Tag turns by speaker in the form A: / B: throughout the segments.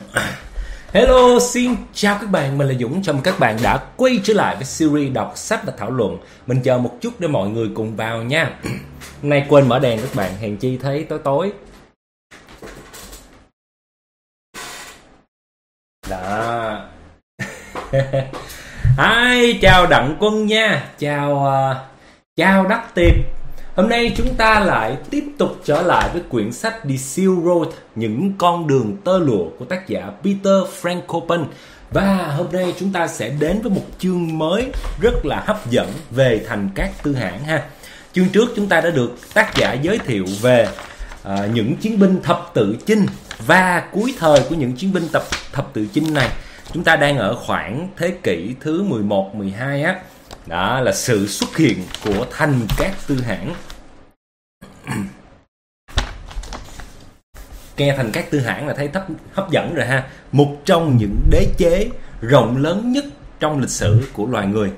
A: Hello, xin chào các bạn, mình là Dũng. Chào mừng các bạn đã quay trở lại với series đọc sách và thảo luận. Mình chờ một chút để mọi người cùng vào nha. Hôm nay quên mở đèn các bạn, hèn chi thấy tối tối. Đó. Hi, chào Đặng Quân nha. Chào Đắc Tiệp. Hôm nay chúng ta lại tiếp tục trở lại với quyển sách The Silk Road, những con đường tơ lụa của tác giả Peter Frankopan. Và hôm nay chúng ta sẽ đến với một chương mới rất là hấp dẫn về Thành Cát Tư Hãn ha. Chương trước chúng ta đã được tác giả giới thiệu về những chiến binh thập tự chinh và cuối thời của những chiến binh thập tự chinh này. Chúng ta đang ở khoảng thế kỷ thứ 11, 12 á. Đó là sự xuất hiện của Thành Cát Tư Hãn. Nghe Thành Cát Tư Hãn là thấy hấp dẫn rồi ha. Một trong những đế chế rộng lớn nhất trong lịch sử của loài người.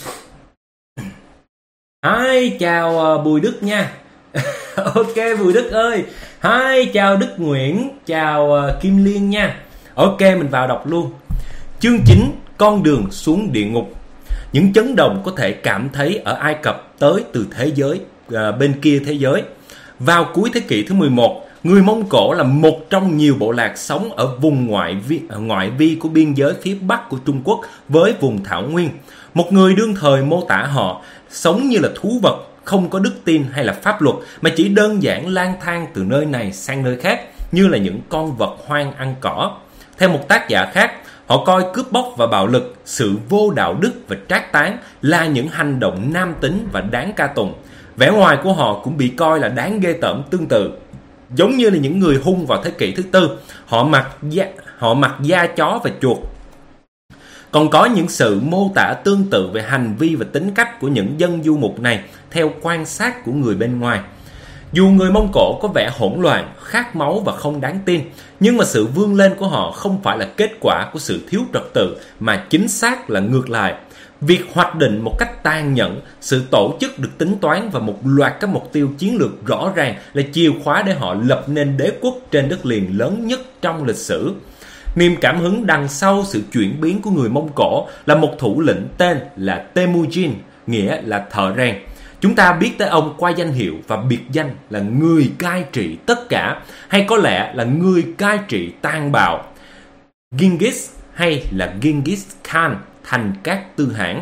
A: Hi, chào Bùi Đức nha. Ok Bùi Đức ơi. Hi, chào Đức Nguyễn. Chào Kim Liên nha. Ok, mình vào đọc luôn. Chương 9, con đường xuống địa ngục. Những chấn động có thể cảm thấy ở Ai Cập tới từ thế giới bên kia thế giới. Vào cuối thế kỷ thứ 11, người Mông Cổ là một trong nhiều bộ lạc sống ở vùng ngoại vi của biên giới phía bắc của Trung Quốc với vùng Thảo Nguyên. Một người đương thời mô tả họ sống như là thú vật, không có đức tin hay là pháp luật, mà chỉ đơn giản lang thang từ nơi này sang nơi khác như là những con vật hoang ăn cỏ. Theo một tác giả khác, họ coi cướp bóc và bạo lực, sự vô đạo đức và trác táng là những hành động nam tính và đáng ca tụng. Vẻ ngoài của họ cũng bị coi là đáng ghê tởm tương tự. Giống như là những người Hun vào thế kỷ thứ tư, họ mặc da chó và chuột. Còn có những sự mô tả tương tự về hành vi và tính cách của những dân du mục này theo quan sát của người bên ngoài. Dù người Mông Cổ có vẻ hỗn loạn, khát máu và không đáng tin, nhưng mà sự vươn lên của họ không phải là kết quả của sự thiếu trật tự, mà chính xác là ngược lại. Việc hoạch định một cách tàn nhẫn, sự tổ chức được tính toán và một loạt các mục tiêu chiến lược rõ ràng là chìa khóa để họ lập nên đế quốc trên đất liền lớn nhất trong lịch sử. Niềm cảm hứng đằng sau sự chuyển biến của người Mông Cổ là một thủ lĩnh tên là Temujin, nghĩa là thợ rèn. Chúng ta biết tới ông qua danh hiệu và biệt danh là người cai trị tất cả, hay có lẽ là người cai trị tàn bạo. Genghis hay là Genghis Khan, Thành Cát Tư Hãn.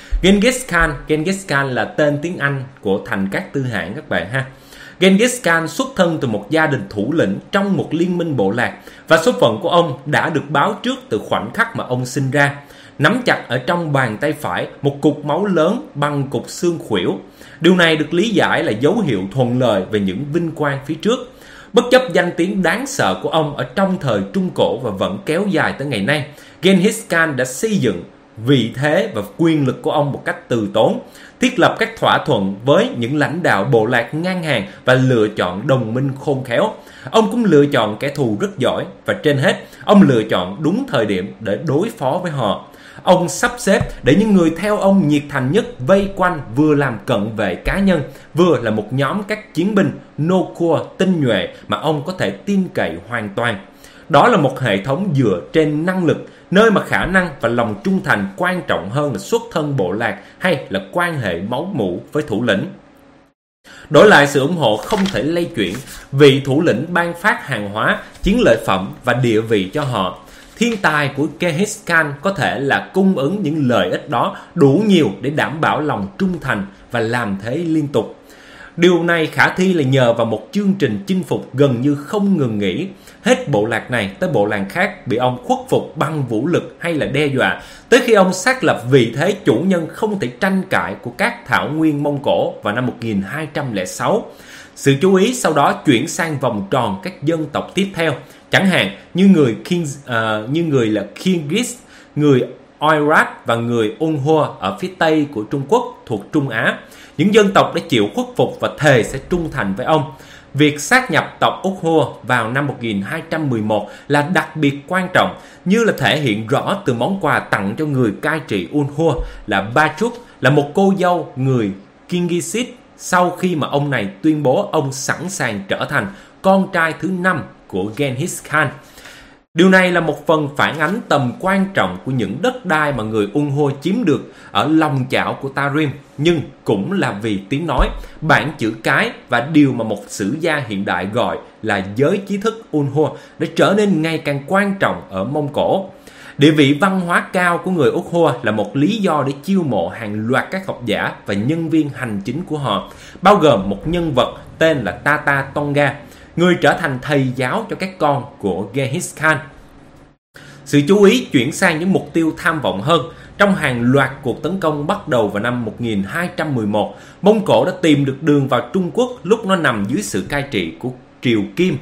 A: Genghis Khan là tên tiếng Anh của Thành Cát Tư Hãn các bạn ha. Genghis Khan xuất thân từ một gia đình thủ lĩnh trong một liên minh bộ lạc, và số phận của ông đã được báo trước từ khoảnh khắc mà ông sinh ra. Nắm chặt ở trong bàn tay phải một cục máu lớn bằng cục xương khuỷu. Điều này được lý giải là dấu hiệu thuận lợi về những vinh quang phía trước. Bất chấp danh tiếng đáng sợ của ông ở trong thời Trung Cổ và vẫn kéo dài tới ngày nay, Genghis Khan đã xây dựng vị thế và quyền lực của ông một cách từ tốn, thiết lập các thỏa thuận với những lãnh đạo bộ lạc ngang hàng và lựa chọn đồng minh khôn khéo. Ông cũng lựa chọn kẻ thù rất giỏi, và trên hết, ông lựa chọn đúng thời điểm để đối phó với họ. Ông sắp xếp để những người theo ông nhiệt thành nhất vây quanh, vừa làm cận vệ cá nhân, vừa là một nhóm các chiến binh nô cua tinh nhuệ mà ông có thể tin cậy hoàn toàn. Đó là một hệ thống dựa trên năng lực, nơi mà khả năng và lòng trung thành quan trọng hơn là xuất thân bộ lạc hay là quan hệ máu mủ với thủ lĩnh. Đổi lại sự ủng hộ không thể lay chuyển, vị thủ lĩnh ban phát hàng hóa, chiến lợi phẩm và địa vị cho họ. Thiên tài của Genghis Khan có thể là cung ứng những lợi ích đó đủ nhiều để đảm bảo lòng trung thành và làm thế liên tục. Điều này khả thi là nhờ vào một chương trình chinh phục gần như không ngừng nghỉ. Hết bộ lạc này tới bộ lạc khác bị ông khuất phục bằng vũ lực hay là đe dọa, tới khi ông xác lập vị thế chủ nhân không thể tranh cãi của các thảo nguyên Mông Cổ vào năm 1206. Sự chú ý sau đó chuyển sang vòng tròn các dân tộc tiếp theo, chẳng hạn như người là Kyrgyz, người Oirat và người Uyghur ở phía tây của Trung Quốc thuộc Trung Á. Những dân tộc đã chịu khuất phục và thề sẽ trung thành với ông. Việc sát nhập tộc Uyghur vào năm 1211 là đặc biệt quan trọng, như là thể hiện rõ từ món quà tặng cho người cai trị Uyghur là Bachuk, là một cô dâu người Kyrgyz, sau khi mà ông này tuyên bố ông sẵn sàng trở thành con trai thứ 5 của Genghis Khan. Điều này là một phần phản ánh tầm quan trọng của những đất đai mà người Ungho chiếm được ở lòng chảo của Tarim, nhưng cũng là vì tiếng nói, bảng chữ cái và điều mà một sử gia hiện đại gọi là giới trí thức Ungho đã trở nên ngày càng quan trọng ở Mông Cổ. Địa vị văn hóa cao của người Ungho là một lý do để chiêu mộ hàng loạt các học giả và nhân viên hành chính của họ, bao gồm một nhân vật tên là Tata Tonga, người trở thành thầy giáo cho các con của Genghis Khan. Sự chú ý chuyển sang những mục tiêu tham vọng hơn. Trong hàng loạt cuộc tấn công bắt đầu vào năm 1211, Mông Cổ đã tìm được đường vào Trung Quốc lúc nó nằm dưới sự cai trị của Triều Kim.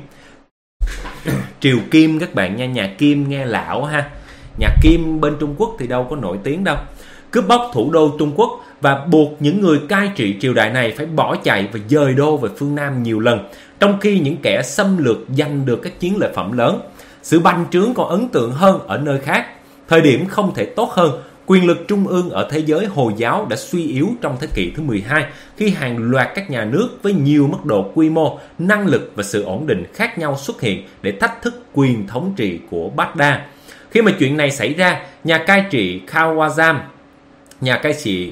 A: Triều Kim các bạn nha, nhà Kim nghe lão ha. Nhà Kim bên Trung Quốc thì đâu có nổi tiếng đâu. Cướp bóc thủ đô Trung Quốc và buộc những người cai trị triều đại này phải bỏ chạy và dời đô về phương Nam nhiều lần, trong khi những kẻ xâm lược giành được các chiến lợi phẩm lớn. Sự bành trướng còn ấn tượng hơn ở nơi khác. Thời điểm không thể tốt hơn, quyền lực trung ương ở thế giới Hồi giáo đã suy yếu trong thế kỷ thứ 12 khi hàng loạt các nhà nước với nhiều mức độ quy mô, năng lực và sự ổn định khác nhau xuất hiện để thách thức quyền thống trị của Baghdad. Khi mà chuyện này xảy ra, nhà cai trị Khawazam, nhà cai trị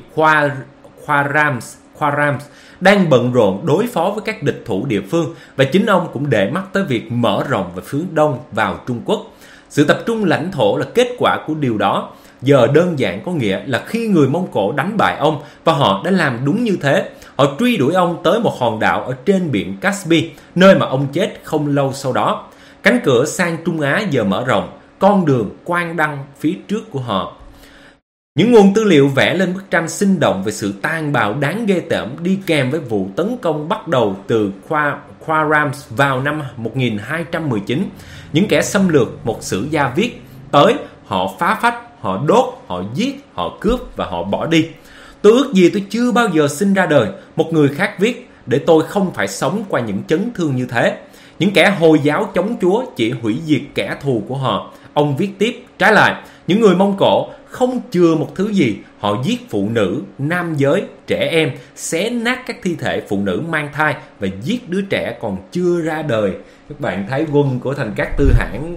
A: Khwarams đang bận rộn đối phó với các địch thủ địa phương, và chính ông cũng để mắt tới việc mở rộng về phía đông vào Trung Quốc. Sự tập trung lãnh thổ là kết quả của điều đó. Giờ đơn giản có nghĩa là khi người Mông Cổ đánh bại ông, và họ đã làm đúng như thế, họ truy đuổi ông tới một hòn đảo ở trên biển Caspi, nơi mà ông chết không lâu sau đó. Cánh cửa sang Trung Á giờ mở rộng, con đường quang đăng phía trước của họ. Những nguồn tư liệu vẽ lên bức tranh sinh động về sự tàn bạo đáng ghê tởm đi kèm với vụ tấn công bắt đầu từ Khwarams vào năm 1219. Những kẻ xâm lược, một sử gia viết, tới, họ phá phách, họ đốt, họ giết, họ cướp và họ bỏ đi. Tôi ước gì tôi chưa bao giờ sinh ra đời. Một người khác viết, để tôi không phải sống qua những chấn thương như thế. Những kẻ Hồi giáo chống Chúa chỉ hủy diệt kẻ thù của họ. Ông viết tiếp, trái lại, những người Mông Cổ không chừa một thứ gì, họ giết phụ nữ, nam giới, trẻ em, xé nát các thi thể phụ nữ mang thai và giết đứa trẻ còn chưa ra đời. Các bạn thấy quân của Thành Cát Tư Hãn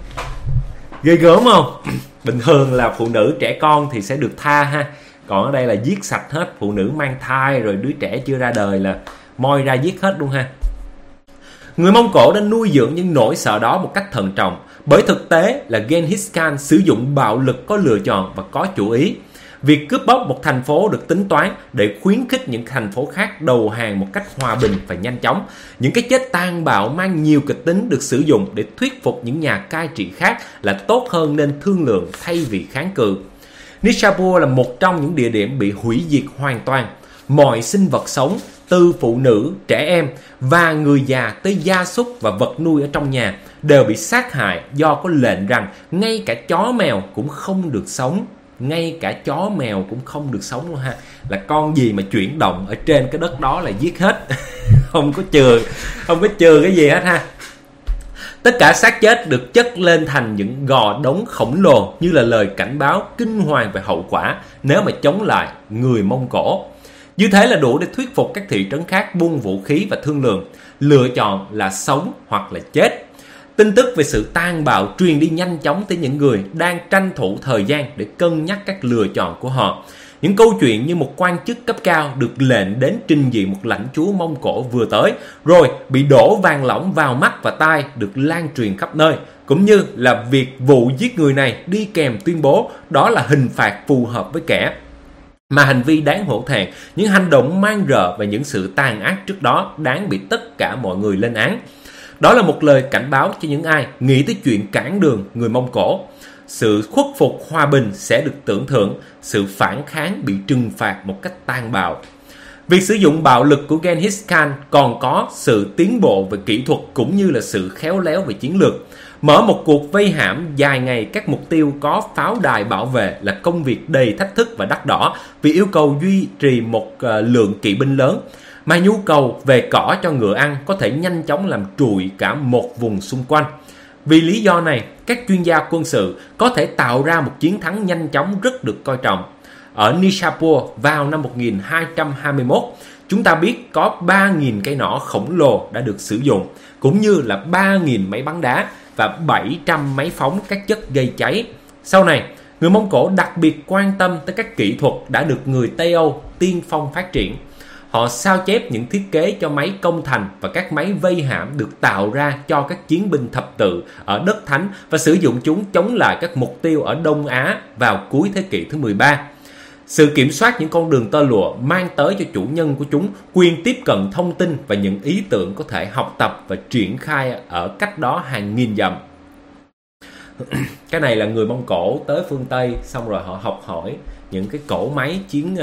A: ghê gớm không? Bình thường là phụ nữ trẻ con thì sẽ được tha ha, còn ở đây là giết sạch hết phụ nữ mang thai rồi đứa trẻ chưa ra đời là moi ra giết hết luôn ha. Người Mông Cổ đã nuôi dưỡng những nỗi sợ đó một cách thận trọng, bởi thực tế là Genghis Khan sử dụng bạo lực có lựa chọn và có chủ ý. Việc cướp bóc một thành phố được tính toán để khuyến khích những thành phố khác đầu hàng một cách hòa bình và nhanh chóng. Những cái chết tàn bạo mang nhiều kịch tính được sử dụng để thuyết phục những nhà cai trị khác là tốt hơn nên thương lượng thay vì kháng cự. Nishapur là một trong những địa điểm bị hủy diệt hoàn toàn. Mọi sinh vật sống, từ phụ nữ, trẻ em và người già tới gia súc và vật nuôi ở trong nhà đều bị sát hại do có lệnh rằng ngay cả chó mèo cũng không được sống. Ngay cả chó mèo cũng không được sống luôn ha. Là con gì mà chuyển động ở trên cái đất đó là giết hết. Không có chừa cái gì hết ha. Tất cả xác chết được chất lên thành những gò đống khổng lồ như là lời cảnh báo kinh hoàng về hậu quả nếu mà chống lại người Mông Cổ. Như thế là đủ để thuyết phục các thị trấn khác buông vũ khí và thương lượng. Lựa chọn là sống hoặc là chết. Tin tức về sự tàn bạo truyền đi nhanh chóng tới những người đang tranh thủ thời gian để cân nhắc các lựa chọn của họ. Những câu chuyện như một quan chức cấp cao được lệnh đến trình diện một lãnh chúa Mông Cổ vừa tới, rồi bị đổ vàng lỏng vào mắt và tai được lan truyền khắp nơi, cũng như là việc vụ giết người này đi kèm tuyên bố đó là hình phạt phù hợp với kẻ mà hành vi đáng hổ thẹn, những hành động man rợ và những sự tàn ác trước đó đáng bị tất cả mọi người lên án. Đó là một lời cảnh báo cho những ai nghĩ tới chuyện cản đường người Mông Cổ. Sự khuất phục hòa bình sẽ được tưởng thưởng, sự phản kháng bị trừng phạt một cách tàn bạo. Việc sử dụng bạo lực của Genghis Khan còn có sự tiến bộ về kỹ thuật cũng như là sự khéo léo về chiến lược. Mở một cuộc vây hãm dài ngày các mục tiêu có pháo đài bảo vệ là công việc đầy thách thức và đắt đỏ vì yêu cầu duy trì một lượng kỵ binh lớn, mà nhu cầu về cỏ cho ngựa ăn có thể nhanh chóng làm trụi cả một vùng xung quanh. Vì lý do này, các chuyên gia quân sự có thể tạo ra một chiến thắng nhanh chóng rất được coi trọng. Ở Nishapur vào năm 1221, chúng ta biết có 3.000 cây nỏ khổng lồ đã được sử dụng, cũng như là 3.000 máy bắn đá. và 700 máy phóng các chất gây cháy. Sau này, người Mông Cổ đặc biệt quan tâm tới các kỹ thuật đã được người Tây Âu tiên phong phát triển. Họ sao chép những thiết kế cho máy công thành và các máy vây hãm được tạo ra cho các chiến binh thập tự ở đất thánh và sử dụng chúng chống lại các mục tiêu ở Đông Á vào cuối thế kỷ thứ 13. Sự kiểm soát những con đường tơ lụa mang tới cho chủ nhân của chúng quyền tiếp cận thông tin và những ý tưởng có thể học tập và triển khai ở cách đó hàng nghìn dặm. Cái này là người Mông Cổ tới phương Tây, xong rồi họ học hỏi những cái cỗ máy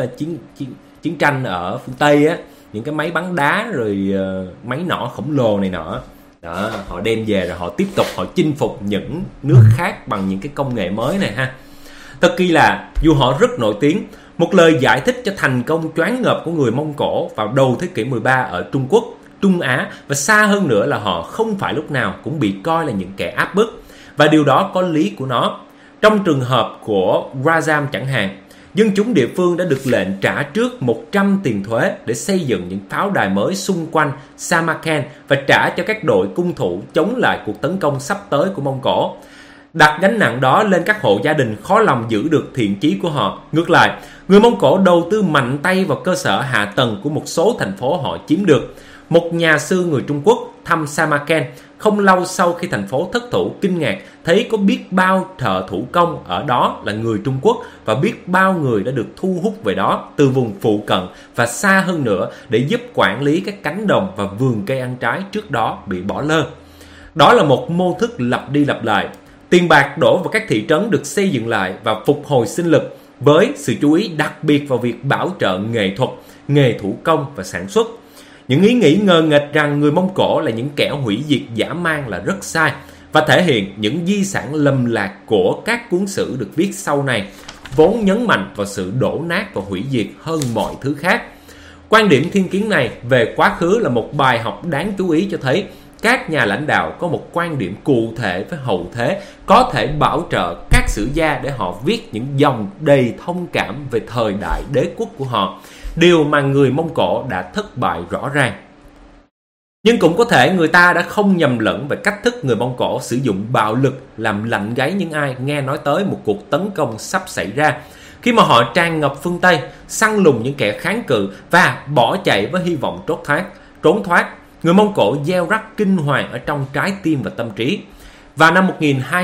A: chiến tranh ở phương Tây á, những cái máy bắn đá rồi máy nỏ khổng lồ này nọ đó, họ đem về rồi họ tiếp tục họ chinh phục những nước khác bằng những cái công nghệ mới này ha. Thật kỳ là dù họ rất nổi tiếng, một lời giải thích cho thành công choáng ngợp của người Mông Cổ vào đầu thế kỷ 13 ở Trung Quốc, Trung Á và xa hơn nữa là họ không phải lúc nào cũng bị coi là những kẻ áp bức, và điều đó có lý của nó. Trong trường hợp của Razam chẳng hạn, dân chúng địa phương đã được lệnh trả trước 100 tiền thuế để xây dựng những pháo đài mới xung quanh Samarkand và trả cho các đội cung thủ chống lại cuộc tấn công sắp tới của Mông Cổ. Đặt gánh nặng đó lên các hộ gia đình khó lòng giữ được thiện chí của họ. Ngược lại, người Mông Cổ đầu tư mạnh tay vào cơ sở hạ tầng của một số thành phố họ chiếm được. Một nhà sư người Trung Quốc thăm Samarkand không lâu sau khi thành phố thất thủ kinh ngạc thấy có biết bao thợ thủ công ở đó là người Trung Quốc và biết bao người đã được thu hút về đó từ vùng phụ cận và xa hơn nữa để giúp quản lý các cánh đồng và vườn cây ăn trái trước đó bị bỏ lơ. Đó là một mô thức lặp đi lặp lại. Tiền bạc đổ vào các thị trấn được xây dựng lại và phục hồi sinh lực với sự chú ý đặc biệt vào việc bảo trợ nghệ thuật, nghề thủ công và sản xuất. Những ý nghĩ ngờ nghệch rằng người Mông Cổ là những kẻ hủy diệt dã man là rất sai và thể hiện những di sản lầm lạc của các cuốn sử được viết sau này, vốn nhấn mạnh vào sự đổ nát và hủy diệt hơn mọi thứ khác. Quan điểm thiên kiến này về quá khứ là một bài học đáng chú ý cho thấy các nhà lãnh đạo có một quan điểm cụ thể với hậu thế, có thể bảo trợ các sử gia để họ viết những dòng đầy thông cảm về thời đại đế quốc của họ, điều mà người Mông Cổ đã thất bại rõ ràng. Nhưng cũng có thể người ta đã không nhầm lẫn về cách thức người Mông Cổ sử dụng bạo lực làm lạnh gáy những ai nghe nói tới một cuộc tấn công sắp xảy ra, khi mà họ tràn ngập phương Tây, săn lùng những kẻ kháng cự và bỏ chạy với hy vọng trốn thoát. Người Mông Cổ gieo rắc kinh hoàng ở trong trái tim và tâm trí. Vào năm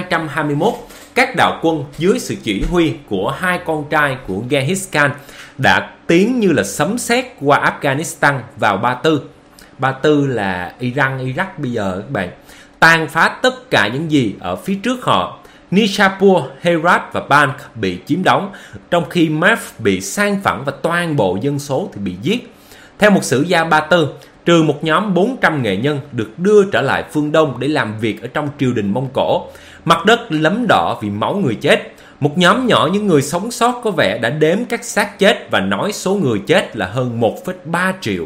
A: 1221, các đạo quân dưới sự chỉ huy của hai con trai của Genghis Khan đã tiến như là sấm sét qua Afghanistan vào Ba Tư. Ba Tư là Iran, Iraq bây giờ các bạn. Tàn phá tất cả những gì ở phía trước họ. Nishapur, Herat và Balkh bị chiếm đóng, trong khi Merv bị san phẳng và toàn bộ dân số thì bị giết. Theo một sử gia Ba Tư, trừ một nhóm 400 nghệ nhân được đưa trở lại phương Đông để làm việc ở trong triều đình Mông Cổ, mặt đất lấm đỏ vì máu người chết. Một nhóm nhỏ những người sống sót có vẻ đã đếm các xác chết và nói số người chết là hơn 1,3 triệu.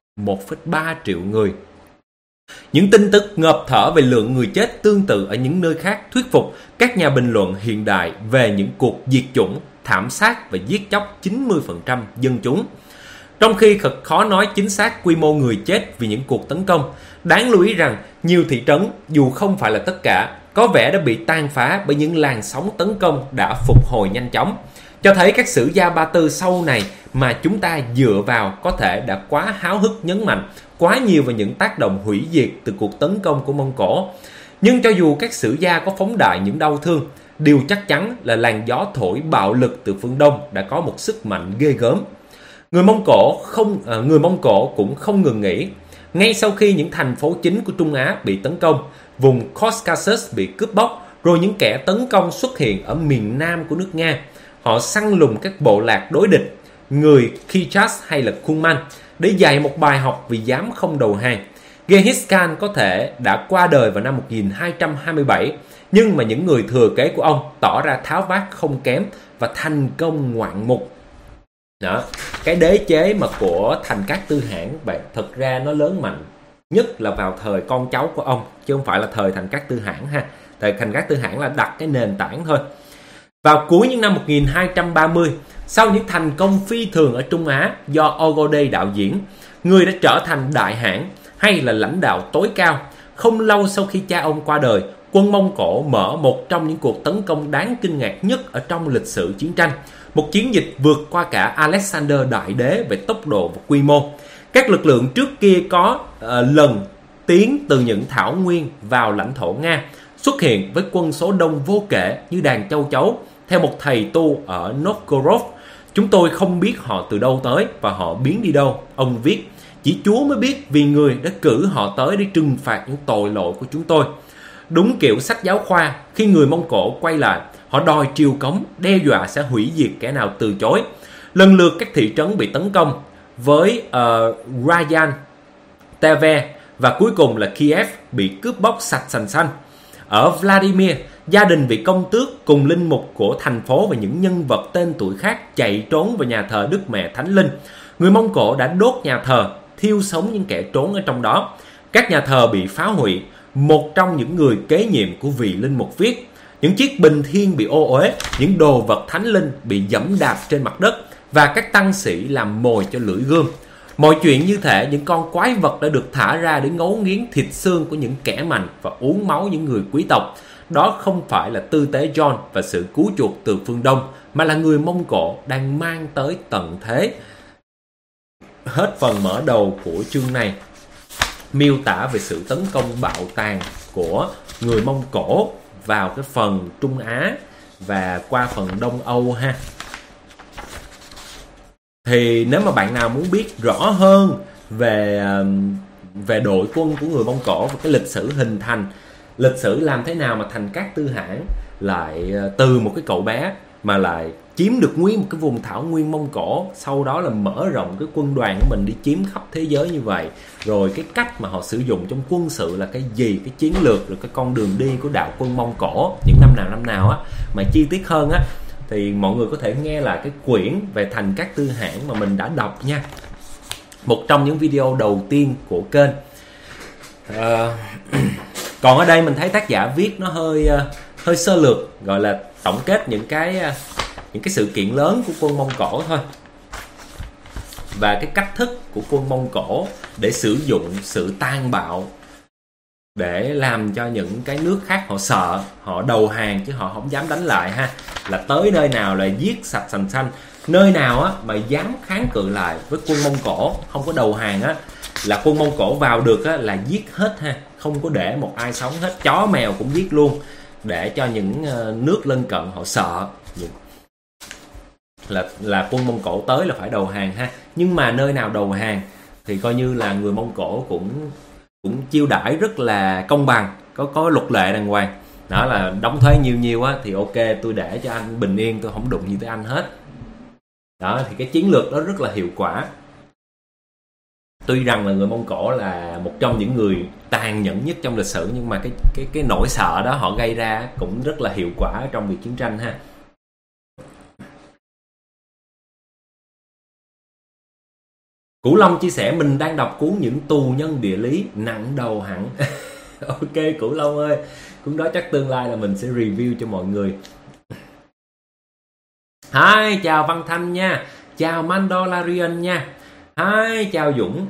A: 1,3 triệu người. Những tin tức ngợp thở về lượng người chết tương tự ở những nơi khác thuyết phục các nhà bình luận hiện đại về những cuộc diệt chủng, thảm sát và giết chóc 90% dân chúng. Trong khi thật khó nói chính xác quy mô người chết vì những cuộc tấn công, đáng lưu ý rằng nhiều thị trấn, dù không phải là tất cả, có vẻ đã bị tàn phá bởi những làn sóng tấn công đã phục hồi nhanh chóng, cho thấy các sử gia Ba Tư sau này mà chúng ta dựa vào có thể đã quá háo hức nhấn mạnh quá nhiều vào những tác động hủy diệt từ cuộc tấn công của Mông Cổ. Nhưng cho dù các sử gia có phóng đại những đau thương, điều chắc chắn là làn gió thổi bạo lực từ phương Đông đã có một sức mạnh ghê gớm. Người Mông Cổ cũng không ngừng nghỉ. Ngay sau khi những thành phố chính của Trung Á bị tấn công, vùng Caucasus bị cướp bóc, rồi những kẻ tấn công xuất hiện ở miền Nam của nước Nga. Họ săn lùng các bộ lạc đối địch, người Kichas hay là Kurman, để dạy một bài học vì dám không đầu hàng. Genghis Khan có thể đã qua đời vào năm 1227, nhưng mà những người thừa kế của ông tỏ ra tháo vát không kém và thành công ngoạn mục. Đó, cái đế chế mà của Thành Cát Tư Hãn bạn, thật ra nó lớn mạnh nhất là vào thời con cháu của ông, chứ không phải là thời Thành Cát Tư Hãn ha. Thời Thành Cát Tư Hãn là đặt cái nền tảng thôi. Vào cuối những năm 1230, sau những thành công phi thường ở Trung Á do Ogode đạo diễn, người đã trở thành đại hãn hay là lãnh đạo tối cao. Không lâu sau khi cha ông qua đời, quân Mông Cổ mở một trong những cuộc tấn công đáng kinh ngạc nhất ở trong lịch sử chiến tranh. Một chiến dịch vượt qua cả Alexander Đại Đế về tốc độ và quy mô. Các lực lượng trước kia có lần tiến từ những thảo nguyên vào lãnh thổ Nga xuất hiện với quân số đông vô kể như đàn châu chấu. Theo một thầy tu ở Novgorod, chúng tôi không biết họ từ đâu tới và họ biến đi đâu. Ông viết, chỉ Chúa mới biết vì người đã cử họ tới để trừng phạt những tội lỗi của chúng tôi. Đúng kiểu sách giáo khoa, khi người Mông Cổ quay lại, họ đòi triều cống, đe dọa sẽ hủy diệt kẻ nào từ chối. Lần lượt các thị trấn bị tấn công với Rayan, Tver và cuối cùng là Kiev bị cướp bóc sạch sành xanh. Ở Vladimir, gia đình vị công tước cùng linh mục của thành phố và những nhân vật tên tuổi khác chạy trốn vào nhà thờ Đức Mẹ Thánh Linh. Người Mông Cổ đã đốt nhà thờ, thiêu sống những kẻ trốn ở trong đó. Các nhà thờ bị phá hủy. Một trong những người kế nhiệm của vị linh mục viết, những chiếc bình thiên bị ô uế, những đồ vật thánh linh bị giẫm đạp trên mặt đất và các tăng sĩ làm mồi cho lưỡi gươm. Mọi chuyện như thể những con quái vật đã được thả ra để ngấu nghiến thịt xương của những kẻ mạnh và uống máu những người quý tộc. Đó không phải là tư tế John và sự cứu chuộc từ phương Đông, mà là người Mông Cổ đang mang tới tận thế. Hết phần mở đầu của chương này miêu tả về sự tấn công bạo tàn của người Mông Cổ vào cái phần Trung Á và qua phần Đông Âu ha. Thì nếu mà bạn nào muốn biết rõ hơn về đội quân của người Mông Cổ và cái lịch sử hình thành, lịch sử làm thế nào mà Thành Cát Tư Hãn lại từ một cái cậu bé mà lại chiếm được nguyên một cái vùng thảo nguyên Mông Cổ, sau đó là mở rộng cái quân đoàn của mình đi chiếm khắp thế giới như vậy, rồi cái cách mà họ sử dụng trong quân sự là cái gì, cái chiến lược, rồi cái con đường đi của đạo quân Mông Cổ những năm nào á, mà chi tiết hơn á thì mọi người có thể nghe lại cái quyển về Thành Cát Tư Hãn mà mình đã đọc nha, một trong những video đầu tiên của kênh. Còn ở đây mình thấy tác giả viết nó hơi sơ lược, gọi là tổng kết những cái sự kiện lớn của quân Mông Cổ thôi, và cái cách thức của quân Mông Cổ để sử dụng sự tàn bạo để làm cho những cái nước khác họ sợ, họ đầu hàng chứ họ không dám đánh lại ha. Là tới nơi nào là giết sạch sành xanh, nơi nào á mà dám kháng cự lại với quân Mông Cổ không có đầu hàng á là quân Mông Cổ vào được á là giết hết ha, không có để một ai sống hết, chó mèo cũng giết luôn, để cho những nước lân cận họ sợ là quân Mông Cổ tới là phải đầu hàng ha. Nhưng mà nơi nào đầu hàng thì coi như là người Mông Cổ cũng chiêu đãi rất là công bằng, có luật lệ đàng hoàng. Đó là đóng thuế nhiều á thì ok, tôi để cho anh bình yên, tôi không đụng gì tới anh hết. Đó thì cái chiến lược đó rất là hiệu quả. Tuy rằng là người Mông Cổ là một trong những người tàn nhẫn nhất trong lịch sử, nhưng mà cái nỗi sợ đó họ gây ra cũng rất là hiệu quả trong việc chiến tranh ha. Cửu Long chia sẻ mình đang đọc cuốn Những tù nhân địa lý, nặng đầu hẳn. Ok Cửu Long ơi, cuốn đó chắc tương lai là mình sẽ review cho mọi người. Hi, chào Văn Thanh nha, chào Mandalorian nha. Hi, chào Dũng.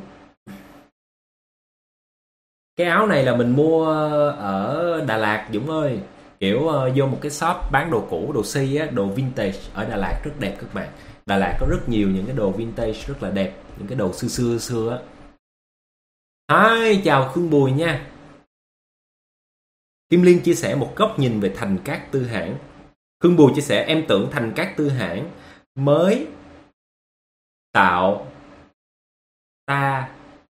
A: Cái áo này là mình mua ở Đà Lạt Dũng ơi. Kiểu vô một cái shop bán đồ cũ, đồ si á, đồ vintage ở Đà Lạt rất đẹp các bạn. Đà Lạt có rất nhiều những cái đồ vintage rất là đẹp, những cái đồ xưa á. Hi, chào Khương Bùi nha. Kim Liên chia sẻ một góc nhìn về Thành Cát Tư Hãn. Khương Bùi chia sẻ em tưởng Thành Cát Tư Hãn mới tạo ta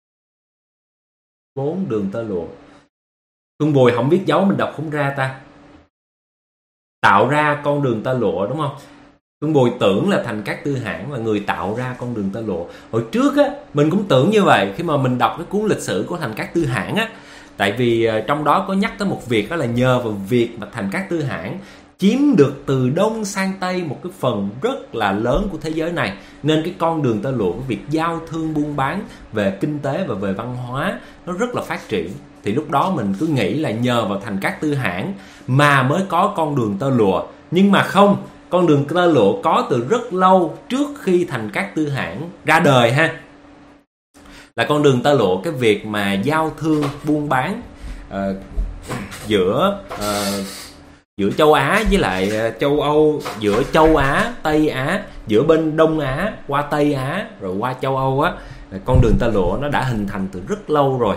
A: 4 đường tơ lụa. Khương Bùi không biết dấu mình đọc không ra ta. Tạo ra con đường tơ lụa đúng không? Khương Bùi tưởng là Thành Cát Tư Hãn là người tạo ra con đường tơ lụa. Hồi trước á mình cũng tưởng như vậy khi mà mình đọc cái cuốn lịch sử của Thành Cát Tư Hãn á. Tại vì trong đó có nhắc tới một việc, đó là nhờ vào việc mà Thành Cát Tư Hãn chiếm được từ đông sang tây một cái phần rất là lớn của thế giới này, nên cái con đường tơ lụa, việc giao thương buôn bán về kinh tế và về văn hóa nó rất là phát triển. Thì lúc đó mình cứ nghĩ là nhờ vào Thành Cát Tư Hãn mà mới có con đường tơ lụa. Nhưng mà không, con đường tơ lụa có từ rất lâu trước khi Thành Cát Tư Hãn ra đời ha. Là con đường tơ lụa, cái việc mà giao thương buôn bán giữa giữa châu Á với lại châu Âu, giữa châu Á, Tây Á, giữa bên Đông Á qua Tây Á rồi qua châu Âu á, con đường tơ lụa nó đã hình thành từ rất lâu rồi.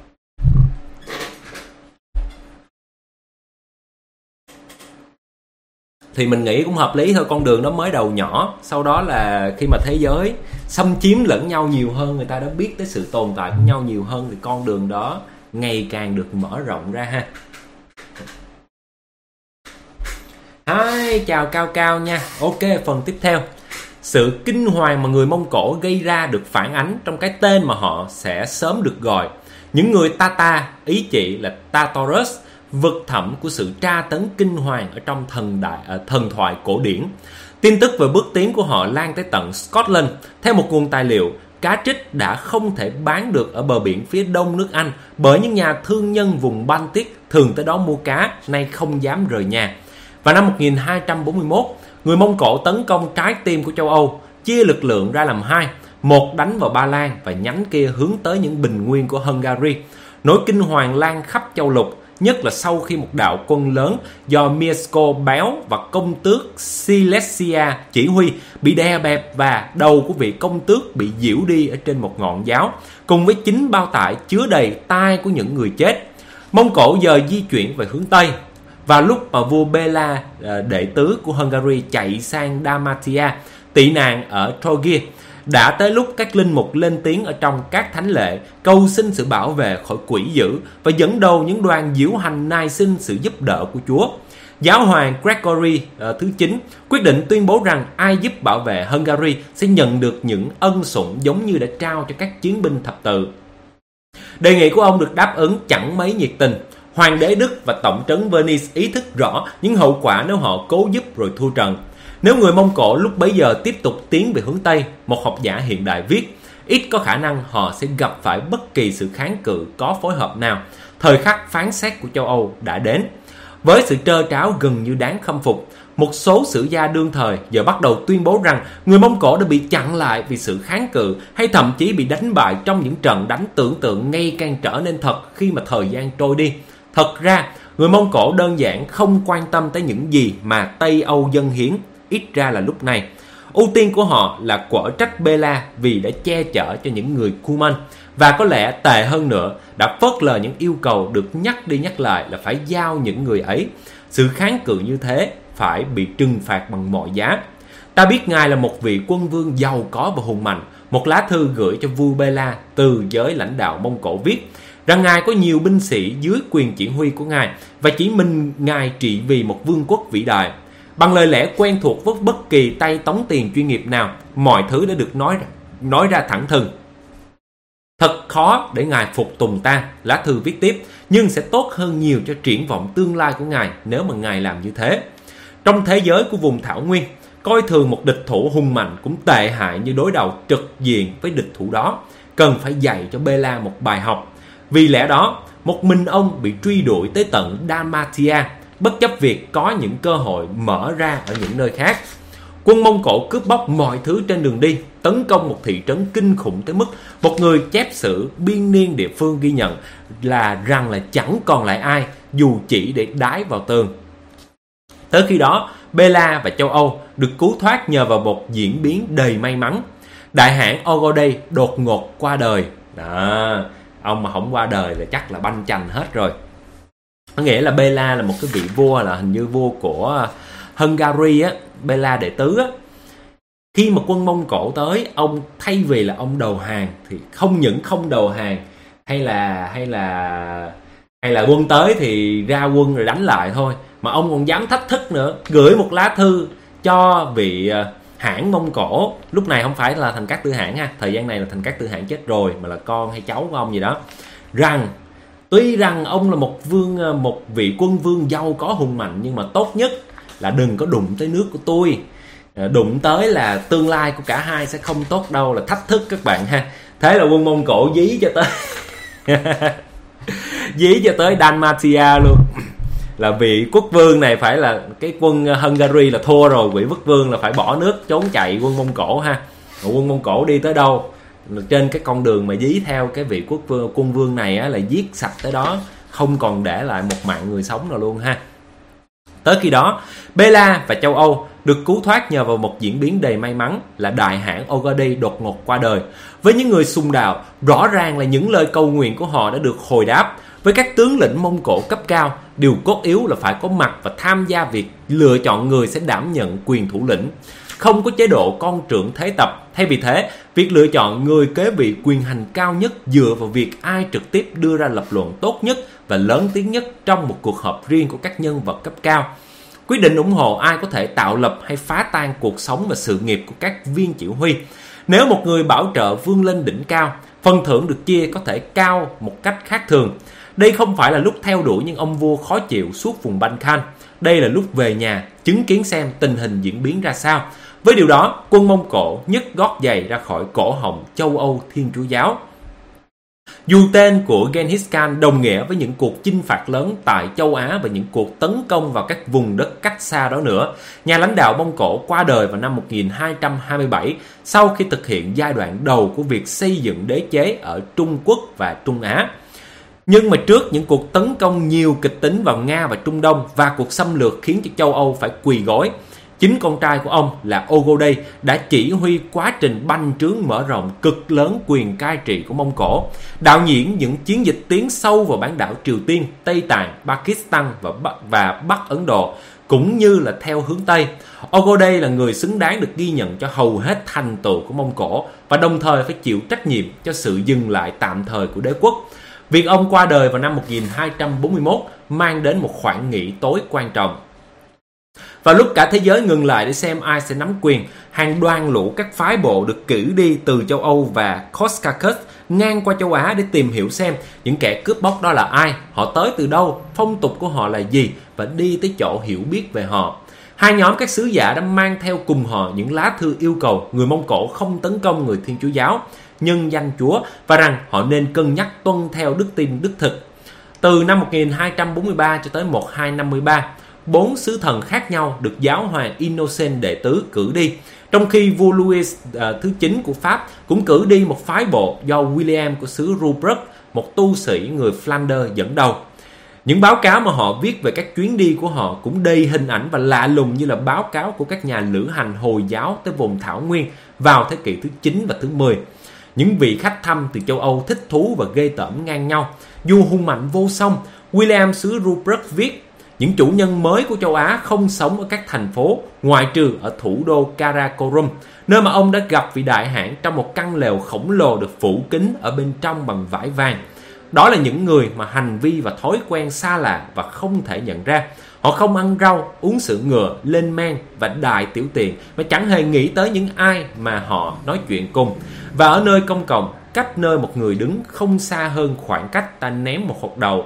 A: Thì mình nghĩ cũng hợp lý thôi, con đường nó mới đầu nhỏ, sau đó là khi mà thế giới xâm chiếm lẫn nhau nhiều hơn, người ta đã biết tới sự tồn tại của nhau nhiều hơn, thì con đường đó ngày càng được mở rộng ra ha. Hi, chào Cao Cao nha. Ok, phần tiếp theo. Sự kinh hoàng mà người Mông Cổ gây ra được phản ánh trong cái tên mà họ sẽ sớm được gọi. Những người Tatar, ý chỉ là Tartarus, vực thẳm của sự tra tấn kinh hoàng ở trong thần thoại cổ điển. Tin tức về bước tiến của họ lan tới tận Scotland. Theo một nguồn tài liệu, cá trích đã không thể bán được ở bờ biển phía đông nước Anh bởi những nhà thương nhân vùng Baltic thường tới đó mua cá, nay không dám rời nhà. Vào năm 1241, người Mông Cổ tấn công trái tim của châu Âu, chia lực lượng ra làm hai, một đánh vào Ba Lan và nhánh kia hướng tới những bình nguyên của Hungary. Nỗi kinh hoàng lan khắp châu lục, nhất là sau khi một đạo quân lớn do Mieszko Béo và công tước Silesia chỉ huy bị đè bẹp và đầu của vị công tước bị giễu đi ở trên một ngọn giáo, cùng với 9 bao tải chứa đầy tai của những người chết. Mông Cổ giờ di chuyển về hướng Tây. Vào lúc mà vua Bela, đệ tứ của Hungary, chạy sang Dalmatia tị nạn ở Trogia, đã tới lúc các linh mục lên tiếng ở trong các thánh lễ cầu xin sự bảo vệ khỏi quỷ dữ và dẫn đầu những đoàn diễu hành nài xin sự giúp đỡ của Chúa. Giáo hoàng Gregory thứ 9 quyết định tuyên bố rằng ai giúp bảo vệ Hungary sẽ nhận được những ân sủng giống như đã trao cho các chiến binh thập tự. Đề nghị của ông được đáp ứng chẳng mấy nhiệt tình. Hoàng đế Đức và tổng trấn Venice ý thức rõ những hậu quả nếu họ cố giúp rồi thua trận. Nếu người Mông Cổ lúc bấy giờ tiếp tục tiến về hướng Tây, một học giả hiện đại viết, ít có khả năng họ sẽ gặp phải bất kỳ sự kháng cự có phối hợp nào. Thời khắc phán xét của châu Âu đã đến. Với sự trơ tráo gần như đáng khâm phục, một số sử gia đương thời giờ bắt đầu tuyên bố rằng người Mông Cổ đã bị chặn lại vì sự kháng cự, hay thậm chí bị đánh bại trong những trận đánh tưởng tượng ngày càng trở nên thật khi mà thời gian trôi đi. Thật ra, người Mông Cổ đơn giản không quan tâm tới những gì mà Tây Âu dâng hiến, ít ra là lúc này. Ưu tiên của họ là quở trách Bela vì đã che chở cho những người Cuman, và có lẽ tệ hơn nữa, đã phớt lờ những yêu cầu được nhắc đi nhắc lại là phải giao những người ấy. Sự kháng cự như thế phải bị trừng phạt bằng mọi giá. Ta biết ngài là một vị quân vương giàu có và hùng mạnh. Một lá thư gửi cho vua Bela từ giới lãnh đạo Mông Cổ viết rằng ngài có nhiều binh sĩ dưới quyền chỉ huy của ngài và chỉ mình ngài trị vì một vương quốc vĩ đại. Bằng lời lẽ quen thuộc với bất kỳ tay tống tiền chuyên nghiệp nào, mọi thứ đã được nói ra thẳng thừng. Thật khó để ngài phục tùng ta, lá thư viết tiếp, nhưng sẽ tốt hơn nhiều cho triển vọng tương lai của ngài nếu mà ngài làm như thế. Trong thế giới của vùng Thảo Nguyên, coi thường một địch thủ hùng mạnh cũng tệ hại như đối đầu trực diện với địch thủ đó. Cần phải dạy cho Bela một bài học. Vì lẽ đó, một mình ông bị truy đuổi tới tận Dalmatia, bất chấp việc có những cơ hội mở ra ở những nơi khác. Quân Mông Cổ cướp bóc mọi thứ trên đường đi, tấn công một thị trấn kinh khủng tới mức một người chép sử biên niên địa phương ghi nhận rằng là chẳng còn lại ai dù chỉ để đái vào tường. Tới khi đó, Bela và châu Âu được cứu thoát nhờ vào một diễn biến đầy may mắn. Đại hãn Ogodei đột ngột qua đời. Đó, ông mà không qua đời là chắc là banh chành hết rồi. Có nghĩa là Bela là một cái vị vua, là hình như vua của Hungary á, Bela đệ tứ á. Khi mà quân Mông Cổ tới, ông thay vì là ông đầu hàng thì không những không đầu hàng, hay là quân tới thì ra quân rồi đánh lại thôi, mà ông còn dám thách thức nữa, gửi một lá thư cho vị hãn Mông Cổ, lúc này không phải là Thành Cát Tư Hãn ha, thời gian này là Thành Cát Tư Hãn chết rồi, mà là con hay cháu của ông gì đó, rằng tuy rằng ông là một vị quân vương giàu có hùng mạnh, nhưng mà tốt nhất là đừng có đụng tới nước của tôi. Đụng tới là tương lai của cả hai sẽ không tốt đâu, là thách thức các bạn ha. Thế là quân Mông Cổ dí cho tới Dalmatia luôn. Là vị quốc vương này phải là cái quân Hungary là thua rồi, vị quốc vương là phải bỏ nước trốn chạy quân Mông Cổ ha. Quân Mông Cổ đi tới đâu, trên cái con đường mà dí theo cái vị quân vương này á, là giết sạch tới đó. không còn để lại một mạng người sống nào luôn ha. Tới khi đó, Bella và châu Âu được cứu thoát nhờ vào một diễn biến đầy may mắn là đại hãn Ogody đột ngột qua đời. Với những người xung đạo, rõ ràng là những lời cầu nguyện của họ đã được hồi đáp. Với các tướng lĩnh Mông Cổ cấp cao, điều cốt yếu là phải có mặt và tham gia việc lựa chọn người sẽ đảm nhận quyền thủ lĩnh. Không có chế độ con trưởng thế tập. Thay vì thế, việc lựa chọn người kế vị quyền hành cao nhất dựa vào việc ai trực tiếp đưa ra lập luận tốt nhất và lớn tiếng nhất trong một cuộc họp riêng của các nhân vật cấp cao. Quyết định ủng hộ ai có thể tạo lập hay phá tan cuộc sống và sự nghiệp của các viên chỉ huy. Nếu một người bảo trợ vươn lên đỉnh cao, phần thưởng được chia có thể cao một cách khác thường. Đây không phải là lúc theo đuổi những ông vua khó chịu suốt vùng Balkan. Đây là lúc về nhà, chứng kiến xem tình hình diễn biến ra sao. Với điều đó, quân Mông Cổ nhấc gót giày ra khỏi cổ họng châu Âu Thiên Chúa giáo. Dù tên của Genghis Khan đồng nghĩa với những cuộc chinh phạt lớn tại châu Á và những cuộc tấn công vào các vùng đất cách xa đó nữa, nhà lãnh đạo Mông Cổ qua đời vào năm 1227 sau khi thực hiện giai đoạn đầu của việc xây dựng đế chế ở Trung Quốc và Trung Á. Nhưng mà trước những cuộc tấn công nhiều kịch tính vào Nga và Trung Đông và cuộc xâm lược khiến cho châu Âu phải quỳ gối, chính con trai của ông là Ogody đã chỉ huy quá trình bành trướng mở rộng cực lớn quyền cai trị của Mông Cổ, đạo diễn những chiến dịch tiến sâu vào bán đảo Triều Tiên, Tây Tạng, Pakistan và Bắc Ấn Độ, cũng như là theo hướng Tây. Ogody là người xứng đáng được ghi nhận cho hầu hết thành tựu của Mông Cổ và đồng thời phải chịu trách nhiệm cho sự dừng lại tạm thời của đế quốc. Việc ông qua đời vào năm 1241 mang đến một khoảng nghỉ tối quan trọng. Vào lúc cả thế giới ngừng lại để xem ai sẽ nắm quyền, hàng đoàn lũ các phái bộ được cử đi từ châu Âu và Caucasus ngang qua châu Á để tìm hiểu xem những kẻ cướp bóc đó là ai, họ tới từ đâu, phong tục của họ là gì và đi tới chỗ hiểu biết về họ. Hai nhóm các sứ giả đã mang theo cùng họ những lá thư yêu cầu người Mông Cổ không tấn công người Thiên Chúa giáo, nhân danh Chúa và rằng họ nên cân nhắc tuân theo đức tin đích thực. Từ năm 1243 cho tới 1253, 4 sứ thần khác nhau được giáo hoàng Innocent đệ tứ cử đi, trong khi vua Louis thứ 9 của Pháp cũng cử đi một phái bộ do William của xứ Ruprecht, một tu sĩ người Flanders dẫn đầu. Những báo cáo mà họ viết về các chuyến đi của họ cũng đầy hình ảnh và lạ lùng như là báo cáo của các nhà lữ hành Hồi giáo tới vùng Thảo Nguyên vào thế kỷ thứ 9 và thứ 10. Những vị khách thăm từ châu Âu thích thú và ghê tởm ngang nhau. Dù hung mạnh vô song, William xứ Ruprecht viết, những chủ nhân mới của châu Á không sống ở các thành phố, ngoại trừ ở thủ đô Karakorum, nơi mà ông đã gặp vị đại hãn trong một căn lều khổng lồ được phủ kín ở bên trong bằng vải vàng. Đó là những người mà hành vi và thói quen xa lạ và không thể nhận ra. Họ không ăn rau, uống sữa ngựa, lên men và đại tiểu tiện, mà chẳng hề nghĩ tới những ai mà họ nói chuyện cùng. Và ở nơi công cộng, cách nơi một người đứng không xa hơn khoảng cách ta ném một hột đậu.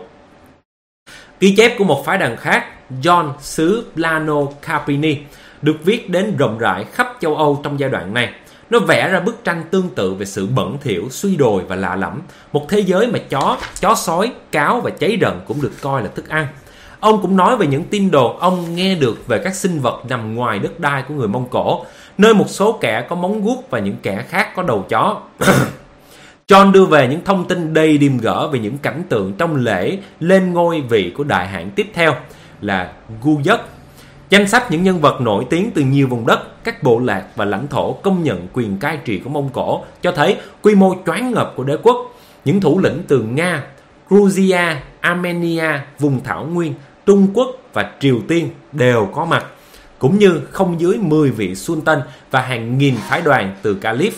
A: Ghi chép của một phái đoàn khác, John xứ Plano Carpini, được viết đến rộng rãi khắp châu Âu trong giai đoạn này. Nó vẽ ra bức tranh tương tự về sự bẩn thỉu, suy đồi và lạ lẫm. Một thế giới mà chó sói, cáo và cháy rận cũng được coi là thức ăn. Ông cũng nói về những tin đồn ông nghe được về các sinh vật nằm ngoài đất đai của người Mông Cổ, nơi một số kẻ có móng guốc và những kẻ khác có đầu chó. John đưa về những thông tin đầy điềm gở về những cảnh tượng trong lễ lên ngôi vị của đại hãn tiếp theo là Guyuk. Danh sách những nhân vật nổi tiếng từ nhiều vùng đất, các bộ lạc và lãnh thổ công nhận quyền cai trị của Mông Cổ cho thấy quy mô choáng ngợp của đế quốc. Những thủ lĩnh từ Nga, Georgia, Armenia, vùng Thảo Nguyên, Trung Quốc và Triều Tiên đều có mặt, cũng như không dưới 10 vị sultan và hàng nghìn phái đoàn từ Caliph.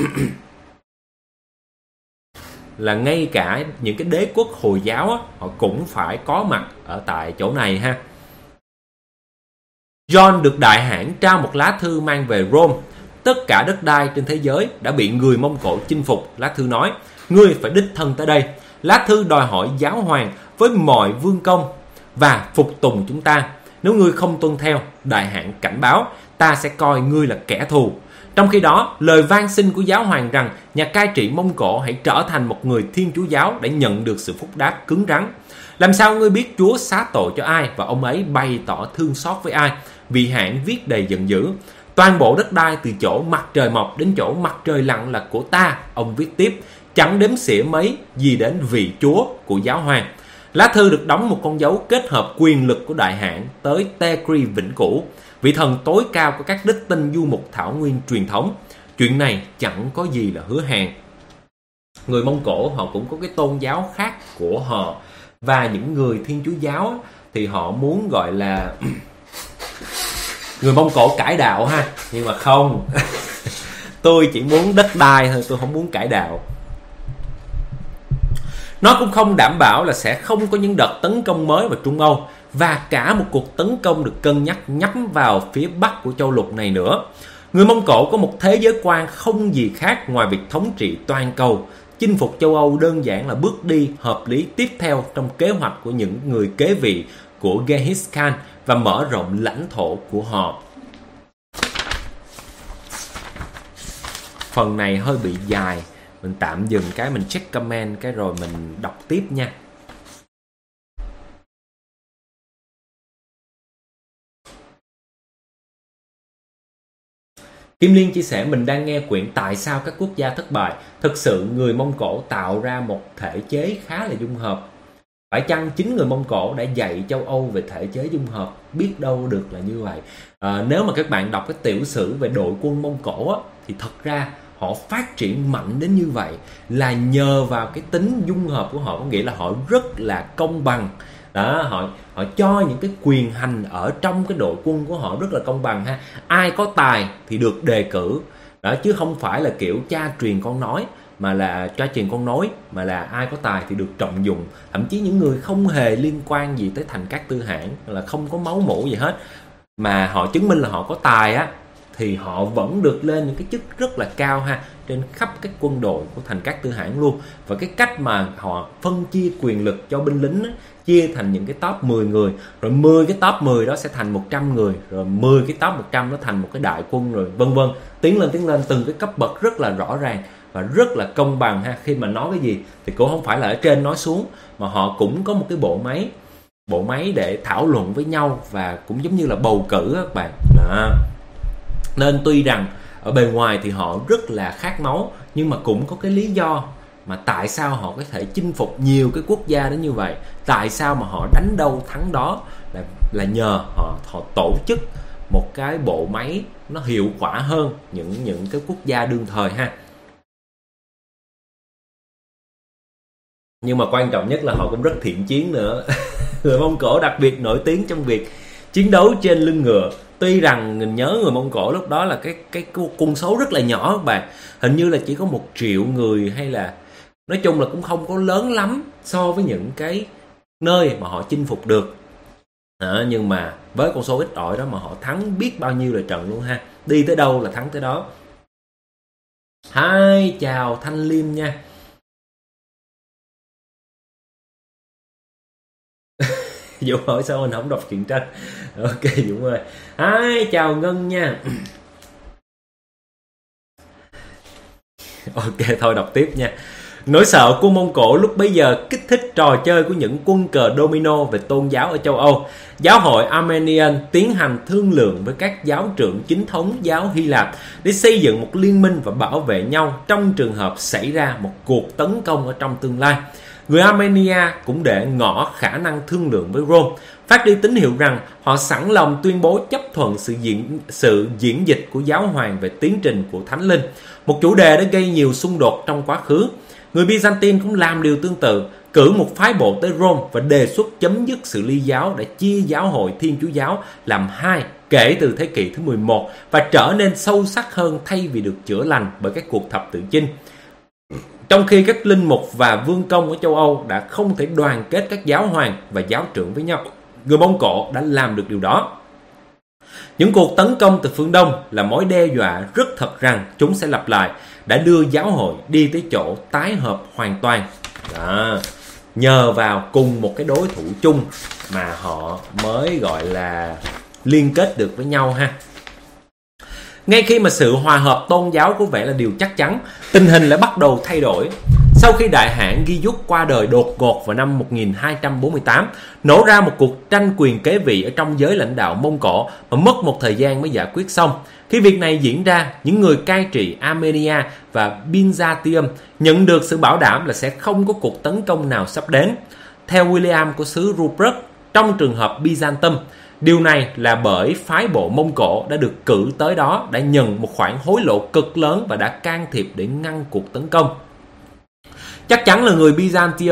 A: Là ngay cả những cái đế quốc Hồi giáo họ cũng phải có mặt ở tại chỗ này ha. John được đại hãn trao một lá thư mang về Rome. Tất cả đất đai trên thế giới đã bị người Mông Cổ chinh phục. Lá thư nói, ngươi phải đích thân tới đây. Lá thư đòi hỏi giáo hoàng với mọi vương công và phục tùng chúng ta. Nếu ngươi không tuân theo, đại hãn cảnh báo, ta sẽ coi ngươi là kẻ thù. Trong khi đó, lời van xin của giáo hoàng rằng nhà cai trị Mông Cổ hãy trở thành một người Thiên Chúa giáo để nhận được sự phúc đáp cứng rắn. Làm sao ngươi biết Chúa xá tội cho ai và ông ấy bày tỏ thương xót với ai? Vị hãn viết đầy giận dữ. Toàn bộ đất đai từ chỗ mặt trời mọc đến chỗ mặt trời lặn là của ta, ông viết tiếp, chẳng đếm xỉa mấy gì đến vị Chúa của giáo hoàng. Lá thư được đóng một con dấu kết hợp quyền lực của đại hãn tới Tegri vĩnh cửu, vị thần tối cao của các đích tinh du mục thảo nguyên truyền thống. Chuyện này chẳng có gì là hứa hẹn. Người Mông Cổ họ cũng có cái tôn giáo khác của họ, và những người Thiên Chúa giáo thì họ muốn gọi là người Mông Cổ cải đạo ha, nhưng mà không. Tôi chỉ muốn đất đai thôi, tôi không muốn cải đạo. Nó cũng không đảm bảo là sẽ không có những đợt tấn công mới vào Trung Âu, và cả một cuộc tấn công được cân nhắc nhắm vào phía bắc của châu lục này nữa. Người Mông Cổ có một thế giới quan không gì khác ngoài việc thống trị toàn cầu. Chinh phục châu Âu đơn giản là bước đi hợp lý tiếp theo trong kế hoạch của những người kế vị của Genghis Khan và mở rộng lãnh thổ của họ. Phần này hơi bị dài, mình tạm dừng cái, mình check comment cái rồi mình đọc tiếp nha. Kim Liên chia sẻ mình đang nghe quyển Tại sao các quốc gia thất bại. Thực sự người Mông Cổ tạo ra một thể chế khá là dung hợp. Phải chăng chính người Mông Cổ đã dạy châu Âu về thể chế dung hợp? Biết đâu được là như vậy. Nếu mà các bạn đọc cái tiểu sử về đội quân Mông Cổ á, thì thật ra họ phát triển mạnh đến như vậy là nhờ vào cái tính dung hợp của họ, có nghĩa là họ rất là công bằng. Đó, họ cho những cái quyền hành ở trong cái đội quân của họ rất là công bằng ha. Ai có tài thì được đề cử. Đó, chứ không phải là kiểu cha truyền con nói, mà là cha truyền con nối, mà là ai có tài thì được trọng dụng. Thậm chí những người không hề liên quan gì tới Thành Cát Tư Hãn, là không có máu mủ gì hết, mà họ chứng minh là họ có tài á, thì họ vẫn được lên những cái chức rất là cao ha, trên khắp các quân đội của Thành Cát Tư Hãn luôn. Và cái cách mà họ phân chia quyền lực cho binh lính á, chia thành những cái top 10 người, rồi 10 cái top 10 đó sẽ thành 100 người, rồi 10 cái top 100 nó thành một cái đại quân, rồi vân vân, tiến lên từng cái cấp bậc rất là rõ ràng và rất là công bằng ha. Khi mà nói cái gì thì cũng không phải là ở trên nói xuống, mà họ cũng có một cái bộ máy để thảo luận với nhau, và cũng giống như là bầu cử các bạn đó. Nên tuy rằng ở bề ngoài thì họ rất là khát máu, nhưng mà cũng có cái lý do mà tại sao họ có thể chinh phục nhiều cái quốc gia đến như vậy. Tại sao mà họ đánh đâu thắng đó là nhờ họ tổ chức một cái bộ máy nó hiệu quả hơn những cái quốc gia đương thời ha. Nhưng mà quan trọng nhất là họ cũng rất thiện chiến nữa. Người Mông Cổ đặc biệt nổi tiếng trong việc chiến đấu trên lưng ngựa. Tuy rằng mình nhớ người Mông Cổ lúc đó là cái quân số rất là nhỏ các bạn, hình như là chỉ có 1 triệu người, hay là nói chung là cũng không có lớn lắm so với những cái nơi mà họ chinh phục được. Nhưng mà với con số ít ỏi đó mà họ thắng biết bao nhiêu là trận luôn ha. Đi tới đâu là thắng tới đó. Hi, chào Thanh Liêm nha. Dũng hỏi sao mình không đọc truyện tranh. Ok Dũng ơi. Hi, chào Ngân nha. Ok, thôi đọc tiếp nha. Nỗi sợ của Mông Cổ lúc bấy giờ kích thích trò chơi của những quân cờ domino về tôn giáo ở châu Âu. Giáo hội Armenian tiến hành thương lượng với các giáo trưởng chính thống giáo Hy Lạp để xây dựng một liên minh và bảo vệ nhau trong trường hợp xảy ra một cuộc tấn công ở trong tương lai. Người Armenia cũng để ngỏ khả năng thương lượng với Rome, phát đi tín hiệu rằng họ sẵn lòng tuyên bố chấp thuận sự diễn dịch của giáo hoàng về tiến trình của Thánh Linh, một chủ đề đã gây nhiều xung đột trong quá khứ. Người Byzantine cũng làm điều tương tự, cử một phái bộ tới Rome và đề xuất chấm dứt sự ly giáo để chia giáo hội Thiên Chúa giáo làm hai kể từ thế kỷ thứ 11 và trở nên sâu sắc hơn thay vì được chữa lành bởi các cuộc thập tự chinh. Trong khi các linh mục và vương công ở châu Âu đã không thể đoàn kết các giáo hoàng và giáo trưởng với nhau, người Mông Cổ đã làm được điều đó. Những cuộc tấn công từ phương Đông là mối đe dọa rất thật rằng chúng sẽ lặp lại, đã đưa giáo hội đi tới chỗ tái hợp hoàn toàn. Đó. Nhờ vào cùng một cái đối thủ chung mà họ mới gọi là liên kết được với nhau ha. Ngay khi mà sự hòa hợp tôn giáo có vẻ là điều chắc chắn, tình hình lại bắt đầu thay đổi. Sau khi đại hãn Giyuk qua đời đột ngột vào năm 1248, nổ ra một cuộc tranh quyền kế vị ở trong giới lãnh đạo Mông Cổ mà mất một thời gian mới giải quyết xong. Khi việc này diễn ra, những người cai trị Armenia và Byzantium nhận được sự bảo đảm là sẽ không có cuộc tấn công nào sắp đến. theo William của xứ Rupert trong trường hợp Byzantium. Điều này là bởi phái bộ Mông Cổ đã được cử tới đó đã nhận một khoản hối lộ cực lớn và đã can thiệp để ngăn cuộc tấn công. Chắc chắn là người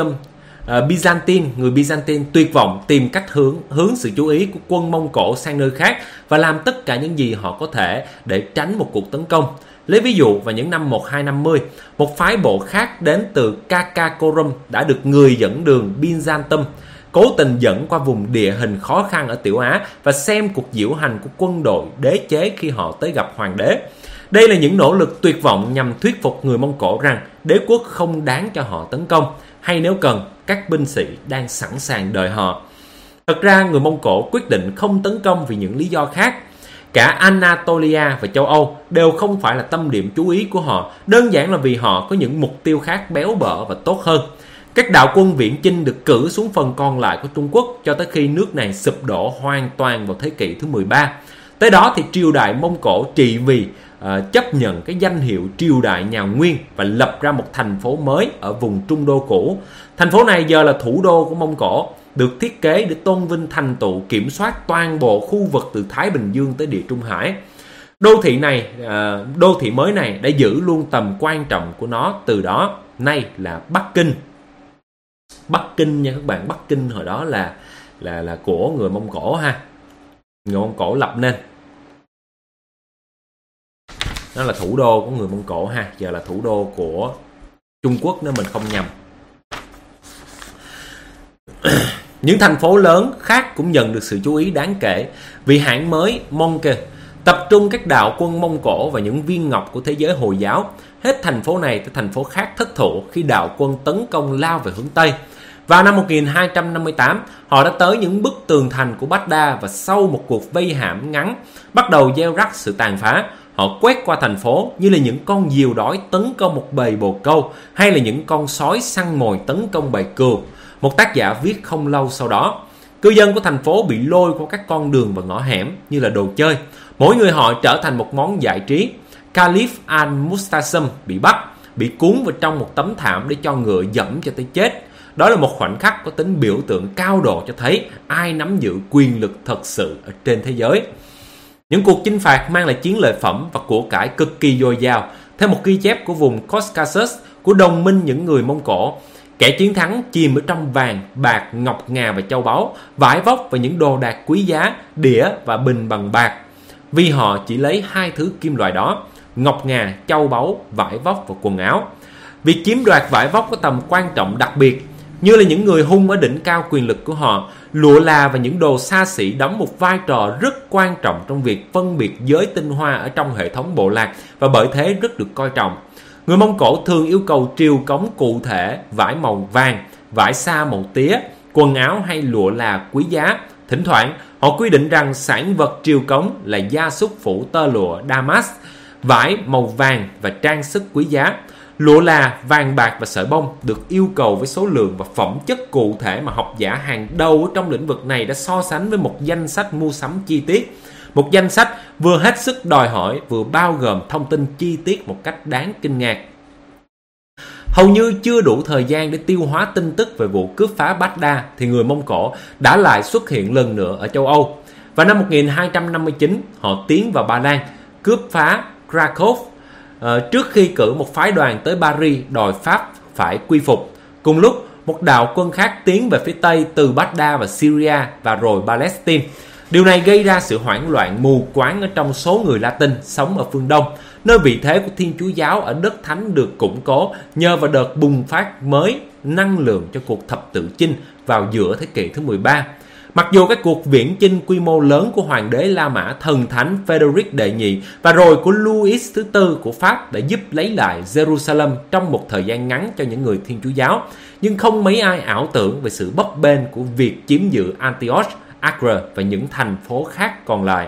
A: Byzantine tuyệt vọng tìm cách hướng sự chú ý của quân Mông Cổ sang nơi khác và làm tất cả những gì họ có thể để tránh một cuộc tấn công. Lấy ví dụ, vào những năm 1250, một phái bộ khác đến từ Karakorum đã được người dẫn đường Byzantium cố tình dẫn qua vùng địa hình khó khăn ở Tiểu Á và xem cuộc diễu hành của quân đội đế chế khi họ tới gặp hoàng đế. Đây là những nỗ lực tuyệt vọng nhằm thuyết phục người Mông Cổ rằng đế quốc không đáng cho họ tấn công, hay nếu cần, các binh sĩ đang sẵn sàng đợi họ. Thật ra, người Mông Cổ quyết định không tấn công vì những lý do khác. Cả Anatolia và châu Âu đều không phải là tâm điểm chú ý của họ, đơn giản là vì họ có những mục tiêu khác béo bở và tốt hơn. Các đạo quân viễn chinh được cử xuống phần còn lại của Trung Quốc cho tới khi nước này sụp đổ hoàn toàn vào thế kỷ thứ 13. Tới đó thì triều đại Mông Cổ trị vì chấp nhận cái danh hiệu triều đại nhà Nguyên và lập ra một thành phố mới ở vùng Trung Đô cũ. Thành phố này giờ là thủ đô của Mông Cổ, được thiết kế để tôn vinh thành tựu kiểm soát toàn bộ khu vực từ Thái Bình Dương tới Địa Trung Hải. Đô thị mới này đã giữ luôn tầm quan trọng của nó từ đó, nay là Bắc Kinh. Bắc Kinh nha các bạn, Bắc Kinh hồi đó là của người Mông Cổ ha. Người Mông Cổ lập nên. Nó là thủ đô của người Mông Cổ ha, giờ là thủ đô của Trung Quốc nếu mình không nhầm. Những thành phố lớn khác cũng nhận được sự chú ý đáng kể vì hãng mới Monke tập trung các đạo quân Mông Cổ và những viên ngọc của thế giới Hồi giáo. Hết thành phố này tới thành phố khác thất thủ khi đạo quân tấn công lao về hướng Tây. Vào năm 1258, họ đã tới những bức tường thành của Baghdad và sau một cuộc vây hãm ngắn, bắt đầu gieo rắc sự tàn phá. Họ quét qua thành phố như là những con diều đói tấn công một bầy bồ câu hay là những con sói săn mồi tấn công bầy cừu. Một tác giả viết không lâu sau đó, cư dân của thành phố bị lôi qua các con đường và ngõ hẻm như là đồ chơi. Mỗi người họ trở thành một món giải trí. Caliph al-Mustasam bị bắt, bị cuốn vào trong một tấm thảm để cho ngựa dẫm cho tới chết. Đó là một khoảnh khắc có tính biểu tượng cao độ cho thấy ai nắm giữ quyền lực thật sự ở trên thế giới. Những cuộc chinh phạt mang lại chiến lợi phẩm và của cải cực kỳ dồi dào. Theo một ghi chép của vùng Caucasus của đồng minh những người Mông Cổ, kẻ chiến thắng chìm ở trong vàng, bạc, ngọc ngà và châu báu, vải vóc và những đồ đạc quý giá, đĩa và bình bằng bạc. Vì họ chỉ lấy hai thứ kim loại đó, ngọc ngà, châu báu, vải vóc và quần áo. Việc chiếm đoạt vải vóc có tầm quan trọng đặc biệt. Như là những người hung ở đỉnh cao quyền lực của họ, lụa là và những đồ xa xỉ đóng một vai trò rất quan trọng trong việc phân biệt giới tinh hoa ở trong hệ thống bộ lạc và bởi thế rất được coi trọng. Người Mông Cổ thường yêu cầu triều cống cụ thể, vải màu vàng, vải sa màu tía, quần áo hay lụa là quý giá. Thỉnh thoảng, họ quy định rằng sản vật triều cống là gia súc phủ tơ lụa Damas, vải màu vàng và trang sức quý giá. Lụa là, vàng bạc và sợi bông được yêu cầu với số lượng và phẩm chất cụ thể mà học giả hàng đầu trong lĩnh vực này đã so sánh với một danh sách mua sắm chi tiết. Một danh sách vừa hết sức đòi hỏi vừa bao gồm thông tin chi tiết một cách đáng kinh ngạc. Hầu như chưa đủ thời gian để tiêu hóa tin tức về vụ cướp phá Baghdad thì người Mông Cổ đã lại xuất hiện lần nữa ở châu Âu. Vào năm 1259, họ tiến vào Ba Lan, cướp phá Krakow, trước khi cử một phái đoàn tới Paris đòi Pháp phải quy phục. Cùng lúc, một đạo quân khác tiến về phía Tây từ Baghdad và Syria và rồi Palestine. Điều này gây ra sự hoảng loạn mù quáng ở trong số người Latin sống ở phương Đông, nơi vị thế của Thiên Chúa giáo ở đất thánh được củng cố nhờ vào đợt bùng phát mới năng lượng cho cuộc thập tự chinh vào giữa thế kỷ thứ 13. Mặc dù các cuộc viễn chinh quy mô lớn của hoàng đế La Mã thần thánh Frederick đệ nhị và rồi của Louis thứ tư của Pháp đã giúp lấy lại Jerusalem trong một thời gian ngắn cho những người Thiên Chúa giáo, nhưng không mấy ai ảo tưởng về sự bấp bênh của việc chiếm giữ Antioch, Acre và những thành phố khác còn lại.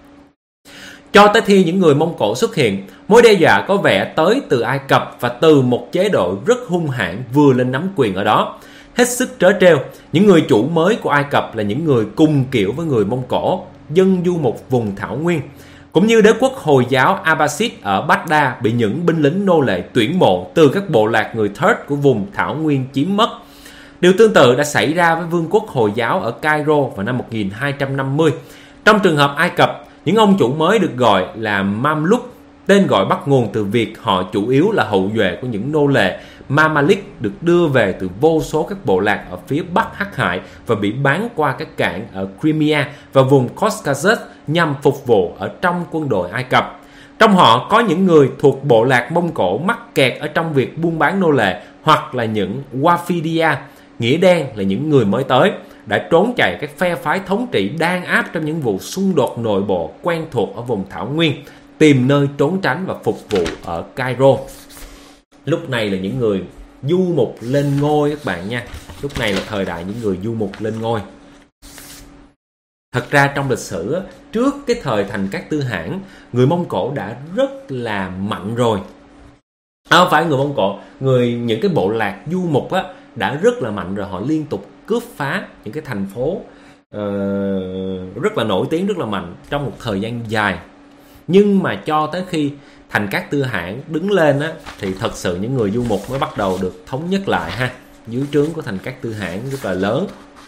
A: Cho tới khi những người Mông Cổ xuất hiện, mối đe dọa có vẻ tới từ Ai Cập và từ một chế độ rất hung hãn vừa lên nắm quyền ở đó. Hết sức trớ trêu, những người chủ mới của Ai Cập là những người cùng kiểu với người Mông Cổ, dân du mục vùng thảo nguyên, cũng như đế quốc Hồi giáo Abbasid ở Baghdad bị những binh lính nô lệ tuyển mộ từ các bộ lạc người Turk của vùng thảo nguyên chiếm mất. Điều tương tự đã xảy ra với vương quốc Hồi giáo ở Cairo vào năm 1250. Trong trường hợp Ai Cập, những ông chủ mới được gọi là Mamluk. Tên gọi bắt nguồn từ việc họ chủ yếu là hậu duệ của những nô lệ Mamalik được đưa về từ vô số các bộ lạc ở phía Bắc Hắc Hải và bị bán qua các cảng ở Crimea và vùng Caucasus nhằm phục vụ ở trong quân đội Ai Cập. Trong họ có những người thuộc bộ lạc Mông Cổ mắc kẹt ở trong việc buôn bán nô lệ, hoặc là những Wafidia, nghĩa đen là những người mới tới, đã trốn chạy các phe phái thống trị đàn áp trong những vụ xung đột nội bộ quen thuộc ở vùng Thảo Nguyên, tìm nơi trốn tránh và phục vụ ở Cairo. Lúc này là những người du mục lên ngôi các bạn nha. Lúc này là thời đại những người du mục lên ngôi. Thật ra trong lịch sử, trước cái thời thành các tư hãn, người Mông Cổ đã rất là mạnh rồi. Không phải người Mông Cổ, những cái bộ lạc du mục á, đã rất là mạnh rồi. Họ liên tục cướp phá những cái thành phố rất là nổi tiếng, rất là mạnh trong một thời gian dài. Nhưng mà cho tới khi thành các tư hãn đứng lên á, thì thật sự những người du mục mới bắt đầu được thống nhất lại ha, dưới trướng của thành các tư hãn rất là lớn.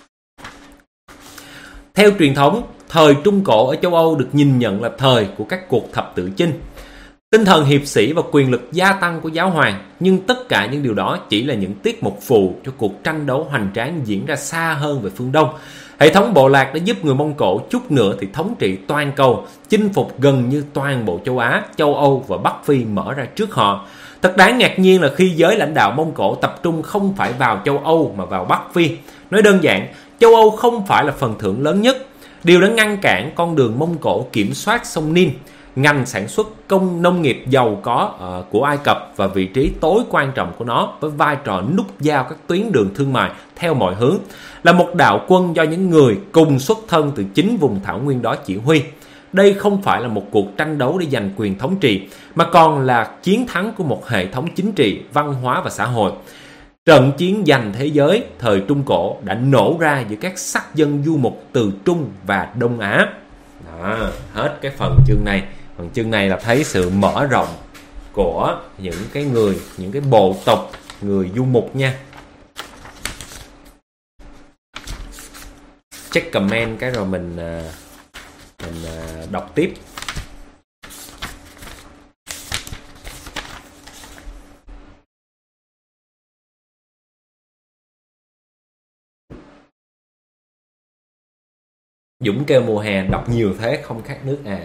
A: Theo truyền thống, thời Trung Cổ ở châu Âu được nhìn nhận là thời của các cuộc thập tự chinh. Tinh thần hiệp sĩ và quyền lực gia tăng của giáo hoàng, nhưng tất cả những điều đó chỉ là những tiết mục phụ cho cuộc tranh đấu hoành tráng diễn ra xa hơn về phương Đông. Hệ thống bộ lạc đã giúp người Mông Cổ chút nữa thì thống trị toàn cầu, chinh phục gần như toàn bộ châu Á, châu Âu và Bắc Phi mở ra trước họ. Thật đáng ngạc nhiên là khi giới lãnh đạo Mông Cổ tập trung không phải vào châu Âu mà vào Bắc Phi. Nói đơn giản, châu Âu không phải là phần thưởng lớn nhất. Điều đã ngăn cản con đường Mông Cổ kiểm soát sông Nin, ngành sản xuất nông nghiệp giàu có của Ai Cập và vị trí tối quan trọng của nó với vai trò nút giao các tuyến đường thương mại theo mọi hướng, là một đạo quân do những người cùng xuất thân từ chính vùng thảo nguyên đó chỉ huy. Đây không phải là một cuộc tranh đấu để giành quyền thống trị, mà còn là chiến thắng của một hệ thống chính trị, văn hóa và xã hội. Trận chiến giành thế giới thời Trung Cổ đã nổ ra giữa các sắc dân du mục từ Trung và Đông Á. Đó, hết cái phần chương này. Phần chương này là thấy sự mở rộng của những cái bộ tộc người du mục nha. Check comment cái rồi mình đọc tiếp. Dũng kêu mùa hè đọc nhiều thế không khát nước à.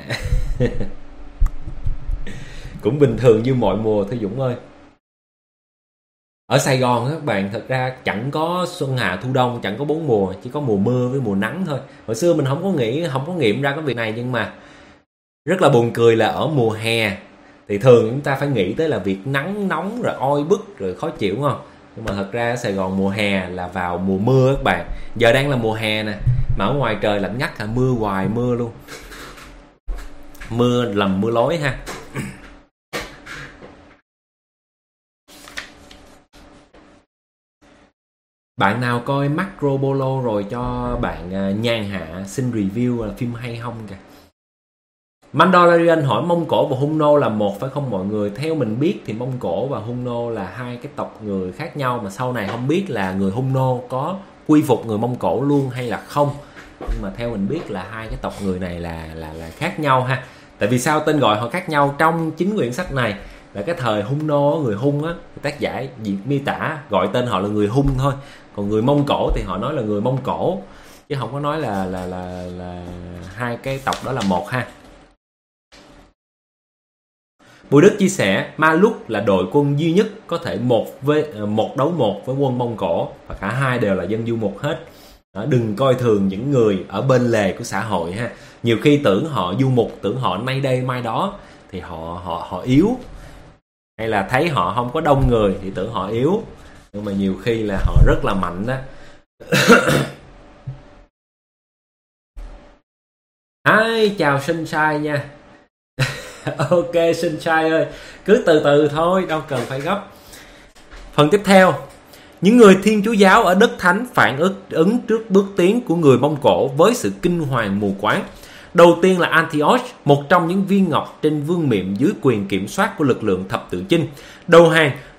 A: Cũng bình thường như mọi mùa thôi Dũng ơi. Ở Sài Gòn các bạn, thật ra chẳng có xuân hạ thu đông, chẳng có 4 mùa, chỉ có mùa mưa với mùa nắng thôi. Hồi xưa mình không có nghiệm ra cái việc này, nhưng mà rất là buồn cười là ở mùa hè thì thường chúng ta phải nghĩ tới là việc nắng nóng rồi oi bức rồi khó chịu, đúng không? Nhưng mà thật ra ở Sài Gòn mùa hè là vào mùa mưa các bạn. Giờ đang là mùa hè nè, mà ở ngoài trời lạnh ngắt, mưa hoài mưa luôn. Mưa lầm mưa lối ha. Bạn nào coi Marco Polo rồi cho bạn Nhàn Hạ xin review là phim hay không kìa. Mandalorian hỏi Mông Cổ và Hun Nô là một phải không mọi người? Theo mình biết thì Mông Cổ và Hun Nô là hai cái tộc người khác nhau, mà sau này không biết là người Hun Nô có quy phục người Mông Cổ luôn hay là không. Nhưng mà theo mình biết là hai cái tộc người này là khác nhau ha. Tại vì sao tên gọi họ khác nhau? Trong chính quyển sách này là cái thời Hun Nô, người Hun á, tác giả miêu tả gọi tên họ là người Hun thôi. Còn người Mông Cổ thì họ nói là người Mông Cổ, chứ không có nói là hai cái tộc đó là một ha. Bùi Đức chia sẻ Maluk là đội quân duy nhất có thể một đấu một với quân Mông Cổ, và cả hai đều là dân du mục hết. Đó, đừng coi thường những người ở bên lề của xã hội ha. Nhiều khi tưởng họ du mục, tưởng họ nay đây mai đó thì họ yếu, hay là thấy họ không có đông người thì tưởng họ yếu, nhưng mà nhiều khi là họ rất là mạnh đó. Hi, chào Sunshine nha. Ok Sunshine ơi, cứ từ từ thôi, đâu cần phải gấp. Phần tiếp theo, những người Thiên Chúa giáo ở đất thánh phản ứng trước bước tiến của người Mông Cổ với sự kinh hoàng mù quáng. Đầu tiên là Antioch, một trong những viên ngọc trên vương miện dưới quyền kiểm soát của lực lượng thập tự chinh, đầu hàng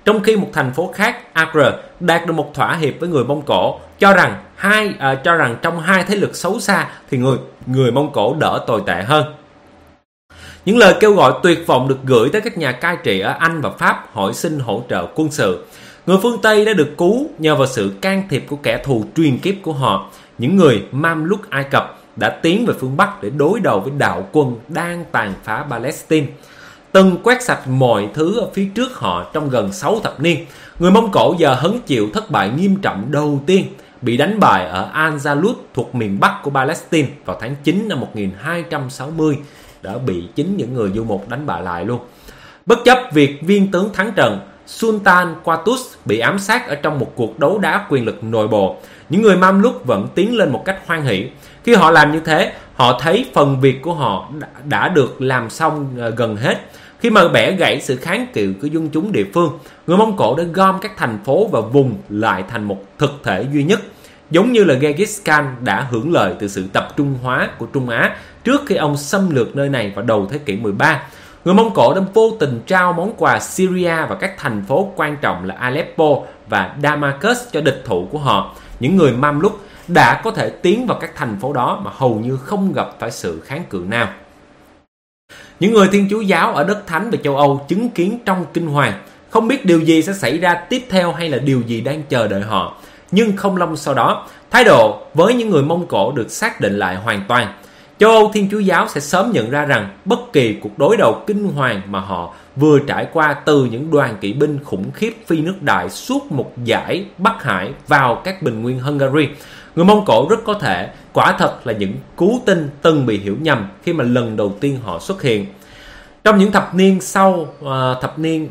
A: Trong khi một thành phố khác, Acre, đạt được một thỏa hiệp với người Mông Cổ, cho rằng trong hai thế lực xấu xa thì người Mông Cổ đỡ tồi tệ hơn. Những lời kêu gọi tuyệt vọng được gửi tới các nhà cai trị ở Anh và Pháp hỏi xin hỗ trợ quân sự. Người phương Tây đã được cứu nhờ vào sự can thiệp của kẻ thù truyền kiếp của họ. Những người Mamluk Ai Cập đã tiến về phương Bắc để đối đầu với đạo quân đang tàn phá Palestine. Từng quét sạch mọi thứ ở phía trước họ trong gần 6 thập niên, người Mông Cổ giờ hứng chịu thất bại nghiêm trọng đầu tiên, bị đánh bại ở Al-Jalut thuộc miền Bắc của Palestine vào tháng 9 năm 1260, đã bị chính những người du mục đánh bại lại luôn. Bất chấp việc viên tướng thắng trận, Sultan Qatus bị ám sát ở trong một cuộc đấu đá quyền lực nội bộ, những người Mamluk vẫn tiến lên một cách hoan hỷ. Khi họ làm như thế, họ thấy phần việc của họ đã được làm xong gần hết. Khi mà bẻ gãy sự kháng cự của dân chúng địa phương, người Mông Cổ đã gom các thành phố và vùng lại thành một thực thể duy nhất. Giống như là Genghis Khan đã hưởng lợi từ sự tập trung hóa của Trung Á trước khi ông xâm lược nơi này vào đầu thế kỷ 13. Người Mông Cổ đã vô tình trao món quà Syria và các thành phố quan trọng là Aleppo và Damascus cho địch thủ của họ. Những người Mamluk đã có thể tiến vào các thành phố đó mà hầu như không gặp phải sự kháng cự nào. Những người Thiên Chúa giáo ở đất Thánh và châu Âu chứng kiến trong kinh hoàng, không biết điều gì sẽ xảy ra tiếp theo hay là điều gì đang chờ đợi họ. Nhưng không lâu sau đó, thái độ với những người Mông Cổ được xác định lại hoàn toàn. Châu Âu Thiên Chúa giáo sẽ sớm nhận ra rằng bất kỳ cuộc đối đầu kinh hoàng mà họ vừa trải qua từ những đoàn kỵ binh khủng khiếp phi nước đại suốt một dải Bắc Hải vào các bình nguyên Hungary, người Mông Cổ rất có thể quả thật là những cứu tinh từng bị hiểu nhầm khi mà lần đầu tiên họ xuất hiện. Trong những thập niên sau thập niên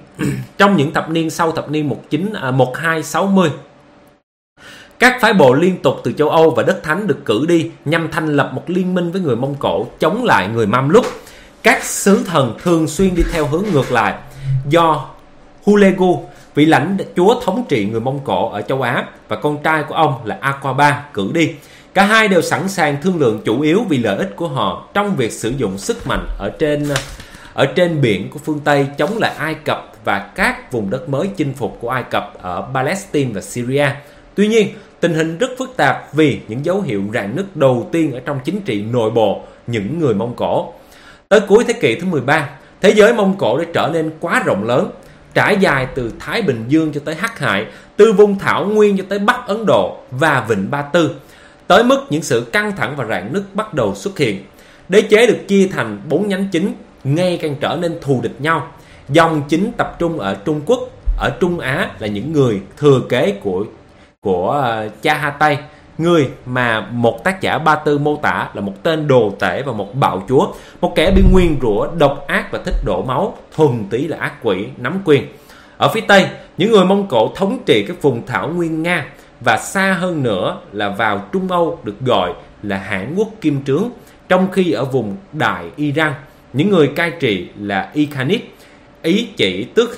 A: 1260, các phái bộ liên tục từ châu Âu và đất Thánh được cử đi nhằm thành lập một liên minh với người Mông Cổ chống lại người Mamluk. Các sứ thần thường xuyên đi theo hướng ngược lại, do Hulegu, vị lãnh chúa thống trị người Mông Cổ ở châu Á, và con trai của ông là Aqaba cử đi. Cả hai đều sẵn sàng thương lượng chủ yếu vì lợi ích của họ trong việc sử dụng sức mạnh ở trên biển của phương Tây chống lại Ai Cập và các vùng đất mới chinh phục của Ai Cập ở Palestine và Syria. Tuy nhiên, tình hình rất phức tạp vì những dấu hiệu rạn nứt đầu tiên ở trong chính trị nội bộ những người Mông Cổ. Tới cuối thế kỷ thứ 13, thế giới Mông Cổ đã trở nên quá rộng lớn, trải dài từ Thái Bình Dương cho tới Hắc Hải, từ vùng Thảo Nguyên cho tới Bắc Ấn Độ và Vịnh Ba Tư, tới mức những sự căng thẳng và rạn nứt bắt đầu xuất hiện. Đế chế được chia thành 4 nhánh chính, ngày càng trở nên thù địch nhau. Dòng chính tập trung ở Trung Quốc, ở Trung Á là những người thừa kế của cha Ha Tây, người mà một tác giả Ba Tư mô tả là một tên đồ tể và một bạo chúa, một kẻ bị nguyền rủa, độc ác và thích đổ máu, thuần túy là ác quỷ nắm quyền. Ở phía Tây, những người Mông Cổ thống trị các vùng Thảo Nguyên Nga, và xa hơn nữa là vào Trung Âu được gọi là Hãn Quốc Kim Trướng, trong khi ở vùng Đại Iran, những người cai trị là Ikhanit, ý chỉ tước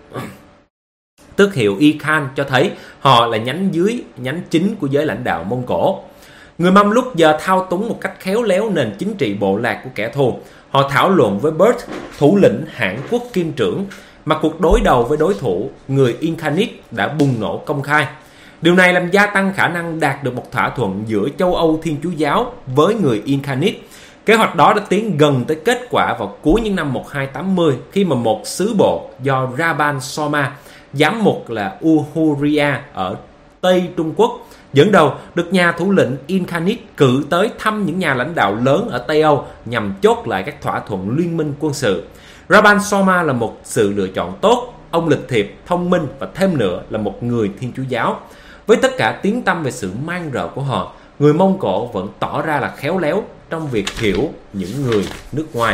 A: hiệu Y-Khan, cho thấy họ là nhánh chính của giới lãnh đạo Mông Cổ. Người Mamluk giờ thao túng một cách khéo léo nền chính trị bộ lạc của kẻ thù. Họ thảo luận với Bert, thủ lĩnh Hãn Quốc Kim Trướng, mà cuộc đối đầu với đối thủ người Ikhanit đã bùng nổ công khai. Điều này làm gia tăng khả năng đạt được một thỏa thuận giữa châu Âu Thiên Chúa giáo với người Ikhanit. Kế hoạch đó đã tiến gần tới kết quả vào cuối những năm 1280, khi mà một sứ bộ do Raban Soma, giám mục là Uhuria ở Tây Trung Quốc dẫn đầu, được nhà thủ lĩnh Ikhanit cử tới thăm những nhà lãnh đạo lớn ở Tây Âu nhằm chốt lại các thỏa thuận liên minh quân sự. Raban Soma là một sự lựa chọn tốt. Ông lịch thiệp, thông minh và thêm nữa là một người Thiên Chúa giáo. Với tất cả tiếng tăm về sự man rợ của họ, người Mông Cổ vẫn tỏ ra là khéo léo trong việc hiểu những người nước ngoài.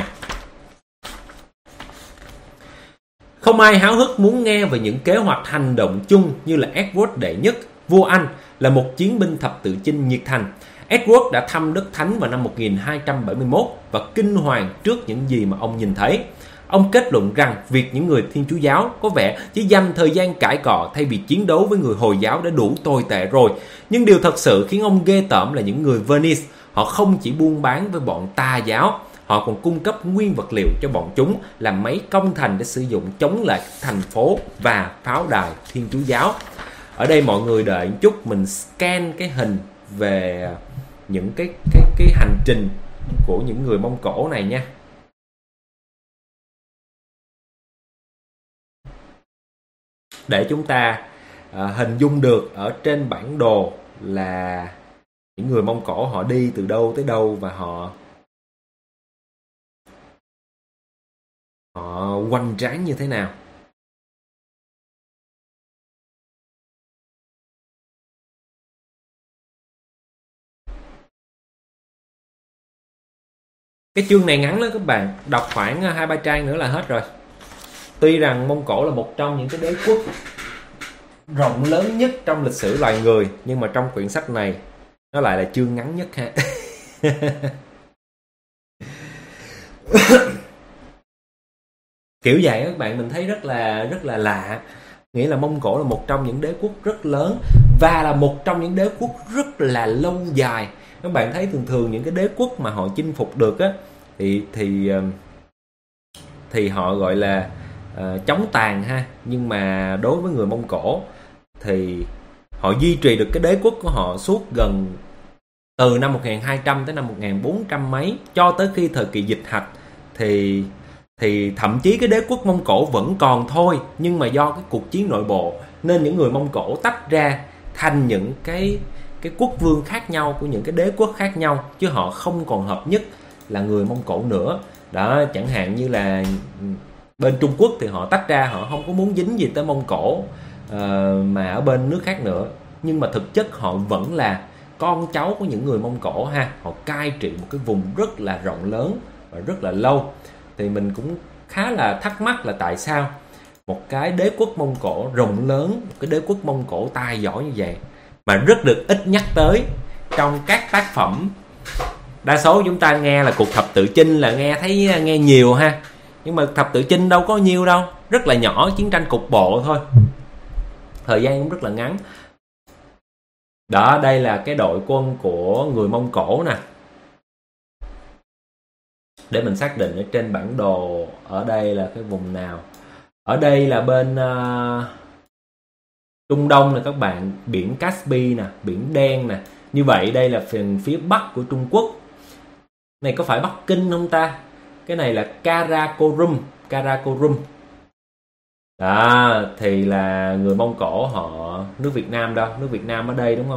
A: Không ai háo hức muốn nghe về những kế hoạch hành động chung như là Edward đệ nhất, vua Anh, là một chiến binh thập tự chinh nhiệt thành. Edward đã thăm đất Thánh vào năm 1271 và kinh hoàng trước những gì mà ông nhìn thấy. Ông kết luận rằng việc những người Thiên Chúa giáo có vẻ chỉ dành thời gian cãi cọ thay vì chiến đấu với người Hồi giáo đã đủ tồi tệ rồi. Nhưng điều thật sự khiến ông ghê tởm là những người Venice, họ không chỉ buôn bán với bọn tà giáo, Họ còn cung cấp nguyên vật liệu cho bọn chúng làm máy công thành để sử dụng chống lại thành phố và pháo đài Thiên Chúa giáo. Ở đây mọi người đợi một chút, mình scan cái hình về những cái hành trình của những người Mông Cổ này nha. Để chúng ta hình dung được ở trên bản đồ là những người Mông Cổ họ đi từ đâu tới đâu và họ hoành tráng như thế nào. Cái chương này ngắn lắm các bạn, đọc khoảng 2-3 trang nữa là hết rồi. Tuy rằng Mông Cổ là một trong những cái đế quốc rộng lớn nhất trong lịch sử loài người, nhưng mà trong quyển sách này nó lại là chương ngắn nhất ha. Kiểu vậy các bạn, mình thấy rất là lạ. Nghĩa là Mông Cổ là một trong những đế quốc rất lớn và là một trong những đế quốc rất là lâu dài. Các bạn thấy thường những cái đế quốc mà họ chinh phục được á thì họ gọi là chống tàn ha, nhưng mà đối với người Mông Cổ thì họ duy trì được cái đế quốc của họ suốt gần từ năm 1200 tới năm 1400 mấy, cho tới khi thời kỳ Dịch Hạch thì thậm chí cái đế quốc Mông Cổ vẫn còn thôi, nhưng mà do cái cuộc chiến nội bộ nên những người Mông Cổ tách ra thành những cái quốc vương khác nhau của những cái đế quốc khác nhau, chứ họ không còn hợp nhất là người Mông Cổ nữa. Đó, chẳng hạn như là bên Trung Quốc thì họ tách ra, họ không có muốn dính gì tới Mông Cổ mà ở bên nước khác nữa, nhưng mà thực chất họ vẫn là con cháu của những người Mông Cổ ha. Họ cai trị một cái vùng rất là rộng lớn và rất là lâu. Thì mình cũng khá là thắc mắc là tại sao một cái đế quốc Mông Cổ rộng lớn, một cái đế quốc Mông Cổ tài giỏi như vậy mà rất được ít nhắc tới trong các tác phẩm. Đa số chúng ta nghe là cuộc thập tự chinh là nghe nhiều ha, nhưng mà thập tự chinh đâu có nhiều đâu, rất là nhỏ, chiến tranh cục bộ thôi, thời gian cũng rất là ngắn. Đó, đây là cái đội quân của người Mông Cổ nè, để mình xác định ở trên bản đồ ở đây là cái vùng nào. Ở đây là bên Trung Đông nè các bạn, biển Caspi nè, biển Đen nè. Như vậy đây là phần phía bắc của Trung Quốc. Này có phải Bắc Kinh không ta? Cái này là Karakorum. Đó, thì là người Mông Cổ họ, nước Việt Nam đâu? Nước Việt Nam ở đây đúng không?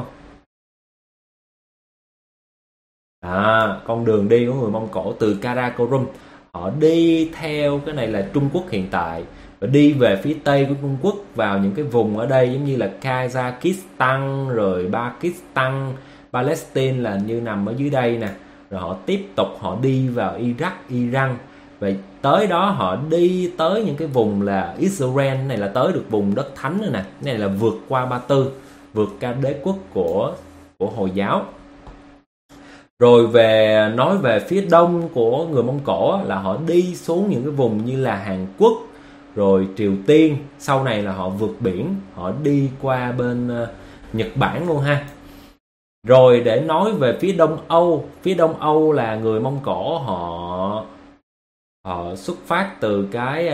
A: Con đường đi của người Mông Cổ từ Karakorum, họ đi theo cái này là Trung Quốc hiện tại, và đi về phía tây của Trung Quốc vào những cái vùng ở đây giống như là Kazakhstan, rồi Pakistan, Palestine là như nằm ở dưới đây nè. Rồi họ tiếp tục họ đi vào Iraq, Iran, và tới đó họ đi tới những cái vùng là Israel, này là tới được vùng đất thánh rồi nè. Này là vượt qua Ba Tư, vượt qua đế quốc của Hồi giáo. Rồi nói về phía đông của người Mông Cổ là họ đi xuống những cái vùng như là Hàn Quốc, rồi Triều Tiên, sau này là họ vượt biển, họ đi qua bên Nhật Bản luôn ha. Rồi để nói về phía Đông Âu là người Mông Cổ họ xuất phát từ cái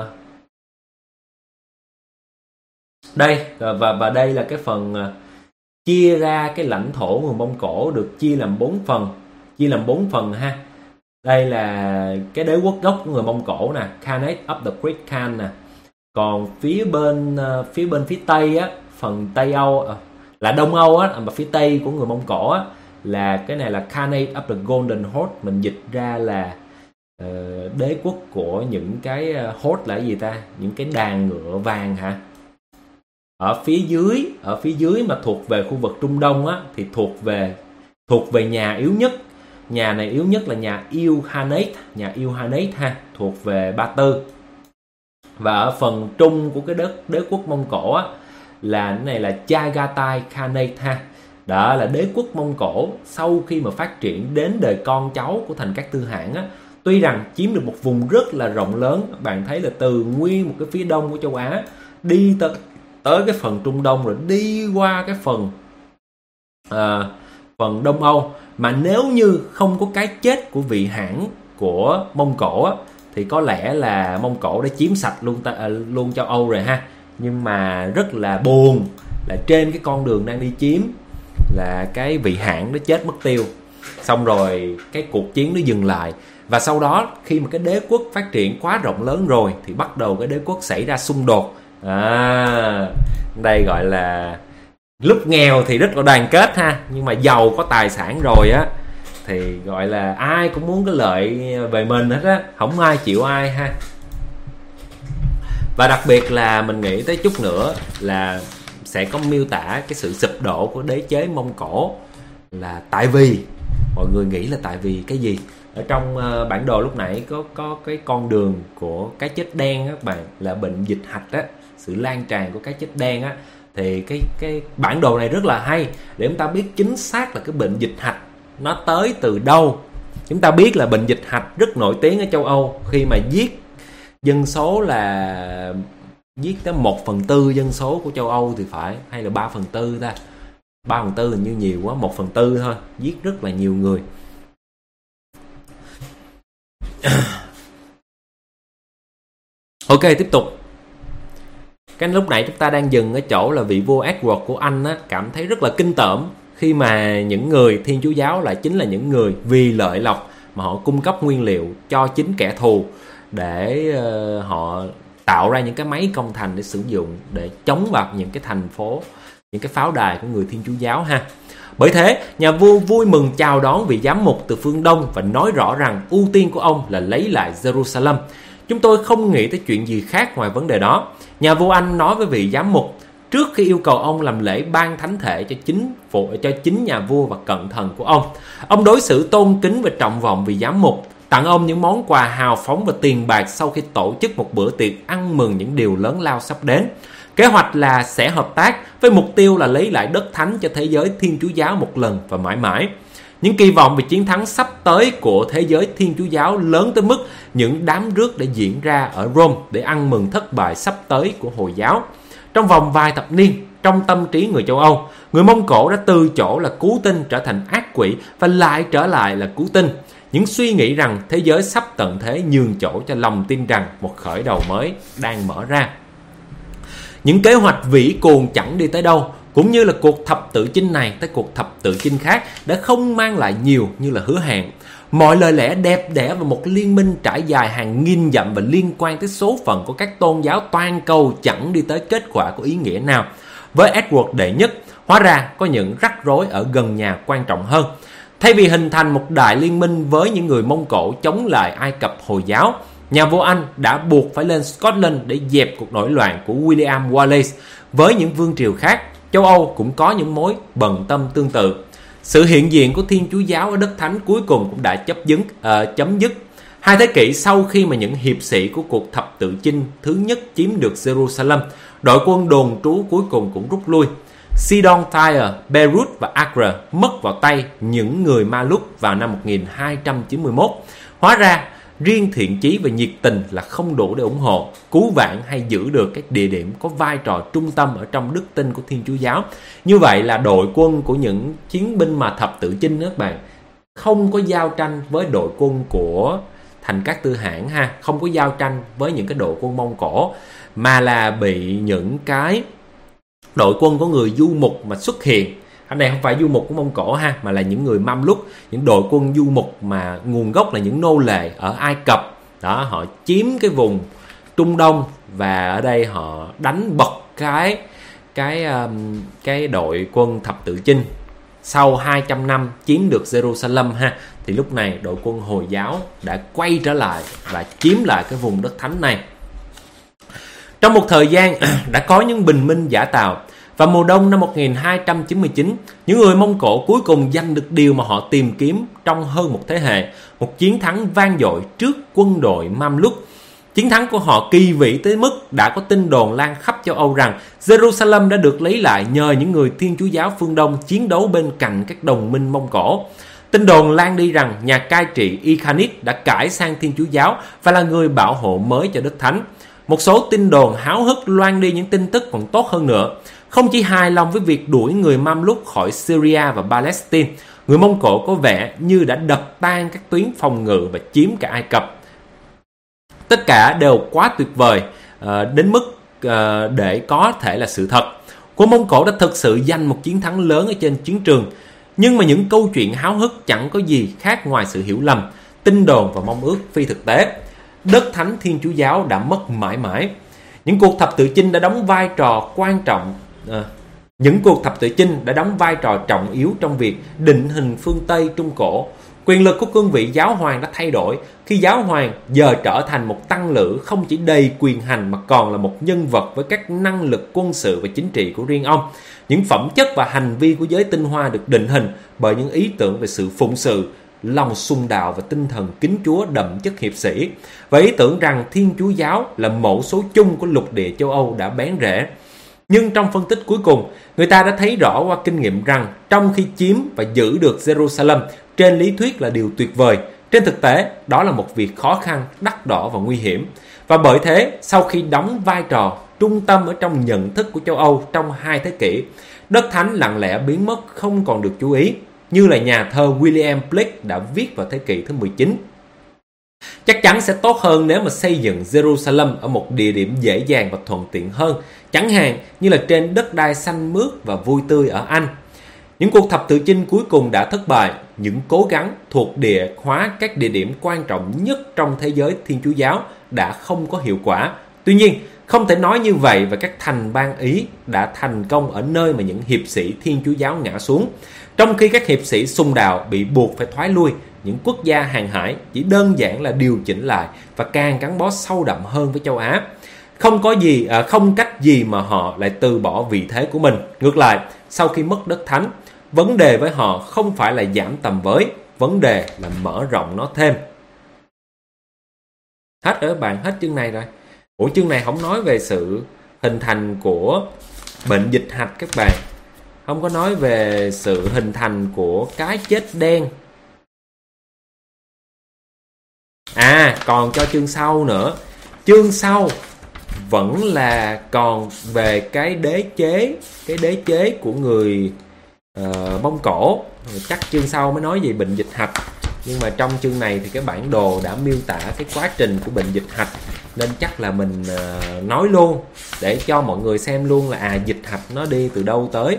A: đây, và đây là cái phần chia ra cái lãnh thổ người Mông Cổ được chia làm 4 phần ha. Đây là cái đế quốc gốc của người Mông Cổ nè, Khanate of the Great Khan nè. Còn phía bên phía tây á, phần Tây Âu là Đông Âu á, mà phía tây của người Mông Cổ á là cái này là Khanate of the Golden Horse, mình dịch ra là đế quốc của những cái horse là cái gì ta? Những cái đàn ngựa vàng hả? Ở phía dưới mà thuộc về khu vực Trung Đông á thì thuộc về nhà yếu nhất. Nhà này yếu nhất là nhà Ilkhanate ha, thuộc về Ba Tư. Và ở phần trung của cái đế quốc Mông Cổ á là cái này là Chagatai Khanate ha. Đó là đế quốc Mông Cổ sau khi mà phát triển đến đời con cháu của Thành Cát Tư Hãn á, tuy rằng chiếm được một vùng rất là rộng lớn. Các bạn thấy là từ nguyên một cái phía đông của châu Á đi tới cái phần Trung Đông, rồi đi qua cái phần Đông Âu, mà nếu như không có cái chết của vị Hãn của Mông Cổ á, thì có lẽ là Mông Cổ đã chiếm sạch luôn châu Âu rồi ha. Nhưng mà rất là buồn là trên cái con đường đang đi chiếm là cái vị Hãn nó chết mất tiêu, xong rồi cái cuộc chiến nó dừng lại. Và sau đó khi mà cái đế quốc phát triển quá rộng lớn rồi thì bắt đầu cái đế quốc xảy ra xung đột. Đây gọi là lúc nghèo thì rất là đoàn kết ha, nhưng mà giàu có tài sản rồi á thì gọi là ai cũng muốn cái lợi về mình hết á, không ai chịu ai ha. Và đặc biệt là mình nghĩ tới chút nữa là sẽ có miêu tả cái sự sụp đổ của đế chế Mông Cổ là tại vì, mọi người nghĩ là tại vì cái gì? Ở trong bản đồ lúc nãy có cái con đường của cái chết đen á các bạn, là bệnh dịch hạch á, sự lan tràn của cái chết đen á. Thì cái bản đồ này rất là hay để chúng ta biết chính xác là cái bệnh dịch hạch nó tới từ đâu. Chúng ta biết là bệnh dịch hạch rất nổi tiếng ở châu Âu khi mà giết dân số là giết tới 1/4 dân số của châu Âu thì phải, hay là 3/4 ta. 3/4 hình như nhiều quá, 1/4 thôi, giết rất là nhiều người. Ok, tiếp tục. Cái lúc nãy chúng ta đang dừng ở chỗ là vị vua Edward của Anh á, cảm thấy rất là kinh tởm khi mà những người Thiên Chúa giáo lại chính là những người vì lợi lộc mà họ cung cấp nguyên liệu cho chính kẻ thù để họ tạo ra những cái máy công thành để sử dụng để chống vào những cái thành phố, những cái pháo đài của người Thiên Chúa giáo ha. Bởi thế, nhà vua vui mừng chào đón vị giám mục từ phương Đông và nói rõ rằng ưu tiên của ông là lấy lại Jerusalem. Chúng tôi không nghĩ tới chuyện gì khác ngoài vấn đề đó. Nhà vua Anh nói với vị giám mục trước khi yêu cầu ông làm lễ ban thánh thể cho chính nhà vua và cận thần của ông. Ông đối xử tôn kính và trọng vọng vị giám mục, tặng ông những món quà hào phóng và tiền bạc sau khi tổ chức một bữa tiệc ăn mừng những điều lớn lao sắp đến. Kế hoạch là sẽ hợp tác với mục tiêu là lấy lại đất thánh cho thế giới Thiên Chúa giáo một lần và mãi mãi. Những kỳ vọng về chiến thắng sắp tới của thế giới Thiên Chúa giáo lớn tới mức những đám rước đã diễn ra ở Rome để ăn mừng thất bại sắp tới của Hồi giáo. Trong vòng vài thập niên, trong tâm trí người châu Âu, người Mông Cổ đã từ chỗ là cứu tinh trở thành ác quỷ và lại trở lại là cứu tinh. Những suy nghĩ rằng thế giới sắp tận thế nhường chỗ cho lòng tin rằng một khởi đầu mới đang mở ra. Những kế hoạch vĩ cuồng chẳng đi tới đâu, cũng như là cuộc thập tự chinh này tới cuộc thập tự chinh khác đã không mang lại nhiều như là hứa hẹn. Mọi lời lẽ đẹp đẽ và một liên minh trải dài hàng nghìn dặm và liên quan tới số phận của các tôn giáo toàn cầu chẳng đi tới kết quả có ý nghĩa nào. Với Edward đệ nhất, hóa ra có những rắc rối ở gần nhà quan trọng hơn. Thay vì hình thành một đại liên minh với những người Mông Cổ chống lại Ai Cập Hồi giáo, nhà vua Anh đã buộc phải lên Scotland để dẹp cuộc nổi loạn của William Wallace. Với những vương triều khác, châu Âu cũng có những mối bận tâm tương tự. Sự hiện diện của Thiên Chúa giáo ở đất thánh cuối cùng cũng đã chấm dứt. 2 thế kỷ sau khi mà những hiệp sĩ của cuộc thập tự chinh thứ nhất chiếm được Jerusalem, đội quân đồn trú cuối cùng cũng rút lui. Sidon, Tyre, Beirut và Acre mất vào tay những người Maluk vào năm 1291. Hóa ra, riêng thiện chí và nhiệt tình là không đủ để ủng hộ, cứu vãn hay giữ được các địa điểm có vai trò trung tâm ở trong đức tin của Thiên Chúa giáo. Như vậy là đội quân của những chiến binh mà thập tự chinh đó các bạn, không có giao tranh với đội quân của Thành Cát Tư Hãn ha, không có giao tranh với những cái đội quân Mông Cổ, mà là bị những cái đội quân của người du mục mà xuất hiện. Ở đây không phải du mục của Mông Cổ ha, mà là những người Mamluk, những đội quân du mục mà nguồn gốc là những nô lệ ở Ai Cập. Đó, họ chiếm cái vùng Trung Đông và ở đây họ đánh bật cái đội quân thập tự chinh. Sau 200 năm chiếm được Jerusalem ha, thì lúc này đội quân Hồi giáo đã quay trở lại và chiếm lại cái vùng đất thánh này. Trong một thời gian đã có những bình minh giả tạo. Và mùa đông năm 1299, những người Mông Cổ cuối cùng giành được điều mà họ tìm kiếm trong hơn một thế hệ, một chiến thắng vang dội trước quân đội Mamluk. Chiến thắng của họ kỳ vĩ tới mức đã có tin đồn lan khắp châu Âu rằng Jerusalem đã được lấy lại nhờ những người Thiên Chúa giáo phương Đông chiến đấu bên cạnh các đồng minh Mông Cổ. Tin đồn lan đi rằng nhà cai trị Ikhanid đã cải sang Thiên Chúa giáo và là người bảo hộ mới cho đất thánh. Một số tin đồn háo hức loan đi những tin tức còn tốt hơn nữa. Không chỉ hài lòng với việc đuổi người Mamluk khỏi Syria và Palestine, Người Mông Cổ có vẻ như đã đập tan các tuyến phòng ngự và chiếm cả Ai Cập. Tất cả đều quá tuyệt vời đến mức để có thể là sự thật. Quân Mông Cổ đã thực sự giành một chiến thắng lớn ở trên chiến trường. Nhưng mà những câu chuyện háo hức chẳng có gì khác ngoài sự hiểu lầm, tin đồn và mong ước phi thực tế. Đất thánh Thiên Chúa giáo đã mất mãi mãi. Những cuộc thập tự chinh đã đóng vai trò quan trọng. Những cuộc thập tự chinh đã đóng vai trò trọng yếu trong việc định hình phương Tây Trung Cổ. Quyền lực của cương vị giáo hoàng đã thay đổi khi giáo hoàng giờ trở thành một tăng lữ không chỉ đầy quyền hành mà còn là một nhân vật với các năng lực quân sự và chính trị của riêng ông. Những phẩm chất và hành vi của giới tinh hoa được định hình bởi những ý tưởng về sự phụng sự, lòng sùng đạo và tinh thần kính Chúa đậm chất hiệp sĩ, và ý tưởng rằng Thiên Chúa giáo là mẫu số chung của lục địa châu Âu đã bén rễ. Nhưng trong phân tích cuối cùng, người ta đã thấy rõ qua kinh nghiệm rằng trong khi chiếm và giữ được Jerusalem, trên lý thuyết là điều tuyệt vời, trên thực tế đó là một việc khó khăn, đắt đỏ và nguy hiểm. Và bởi thế, sau khi đóng vai trò trung tâm ở trong nhận thức của châu Âu trong 2 thế kỷ, đất thánh lặng lẽ biến mất không còn được chú ý, như là nhà thơ William Blake đã viết vào thế kỷ thứ 19. Chắc chắn sẽ tốt hơn nếu mà xây dựng Jerusalem ở một địa điểm dễ dàng và thuận tiện hơn, chẳng hạn như là trên đất đai xanh mướt và vui tươi ở Anh. Những cuộc thập tự chinh cuối cùng đã thất bại, những cố gắng thuộc địa hóa các địa điểm quan trọng nhất trong thế giới Thiên Chúa giáo đã không có hiệu quả. Tuy nhiên, không thể nói như vậy về các thành bang Ý đã thành công ở nơi mà những hiệp sĩ Thiên Chúa giáo ngã xuống. Trong khi các hiệp sĩ xung đạo bị buộc phải thoái lui, những quốc gia hàng hải chỉ đơn giản là điều chỉnh lại và càng gắn bó sâu đậm hơn với châu Á. Không cách gì mà họ lại từ bỏ vị thế của mình. Ngược lại, sau khi mất đất thánh, vấn đề với họ không phải là giảm tầm với, vấn đề là mở rộng nó thêm. Hết rồi các bạn, hết chương này rồi. Chương này không nói về sự hình thành của bệnh dịch hạch các bạn. Không có nói về sự hình thành của cái chết đen. Còn cho chương sau nữa. Chương sau vẫn là còn về cái đế chế của người Mông Cổ. Chắc chương sau mới nói về bệnh dịch hạch. Nhưng mà trong chương này thì cái bản đồ đã miêu tả cái quá trình của bệnh dịch hạch, nên chắc là mình nói luôn để cho mọi người xem luôn là dịch hạch nó đi từ đâu tới.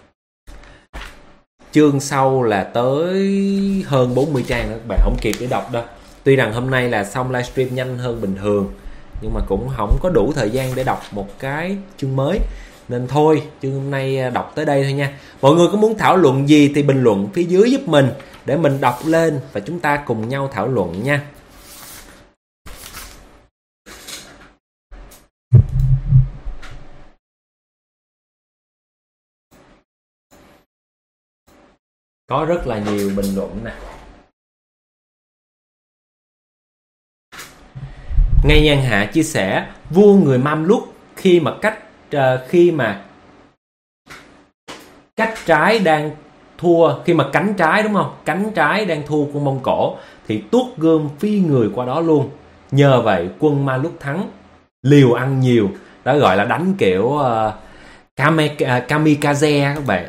A: Chương sau là tới hơn 40 trang các bạn, không kịp để đọc đâu. Tuy rằng hôm nay là xong livestream nhanh hơn bình thường, nhưng mà cũng không có đủ thời gian để đọc một cái chương mới, nên thôi chương hôm nay đọc tới đây thôi nha. Mọi người có muốn thảo luận gì thì bình luận phía dưới giúp mình để mình đọc lên và chúng ta cùng nhau thảo luận nha. Có rất là nhiều bình luận nè. Ngay Nhan Hạ chia sẻ vua người Mamluk khi mà cách trái đang thua, khi mà cánh trái đúng không? Cánh trái đang thua quân Mông Cổ thì tuốt gươm phi người qua đó luôn. Nhờ vậy quân Mamluk thắng, liều ăn nhiều, đó gọi là đánh kiểu kamikaze các bạn.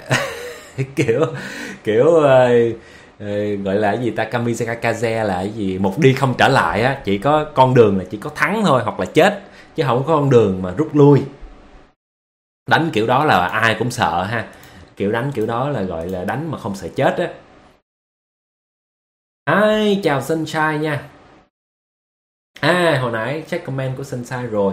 A: kiểu gọi là cái gì ta, kamikaze là cái gì, một đi không trở lại á, chỉ có con đường là chỉ có thắng thôi hoặc là chết, chứ không có con đường mà rút lui. Đánh kiểu đó là ai cũng sợ ha, đánh kiểu đó là gọi là đánh mà không sợ chết á. Chào Sunshine nha. Hồi nãy check comment của Sunshine rồi.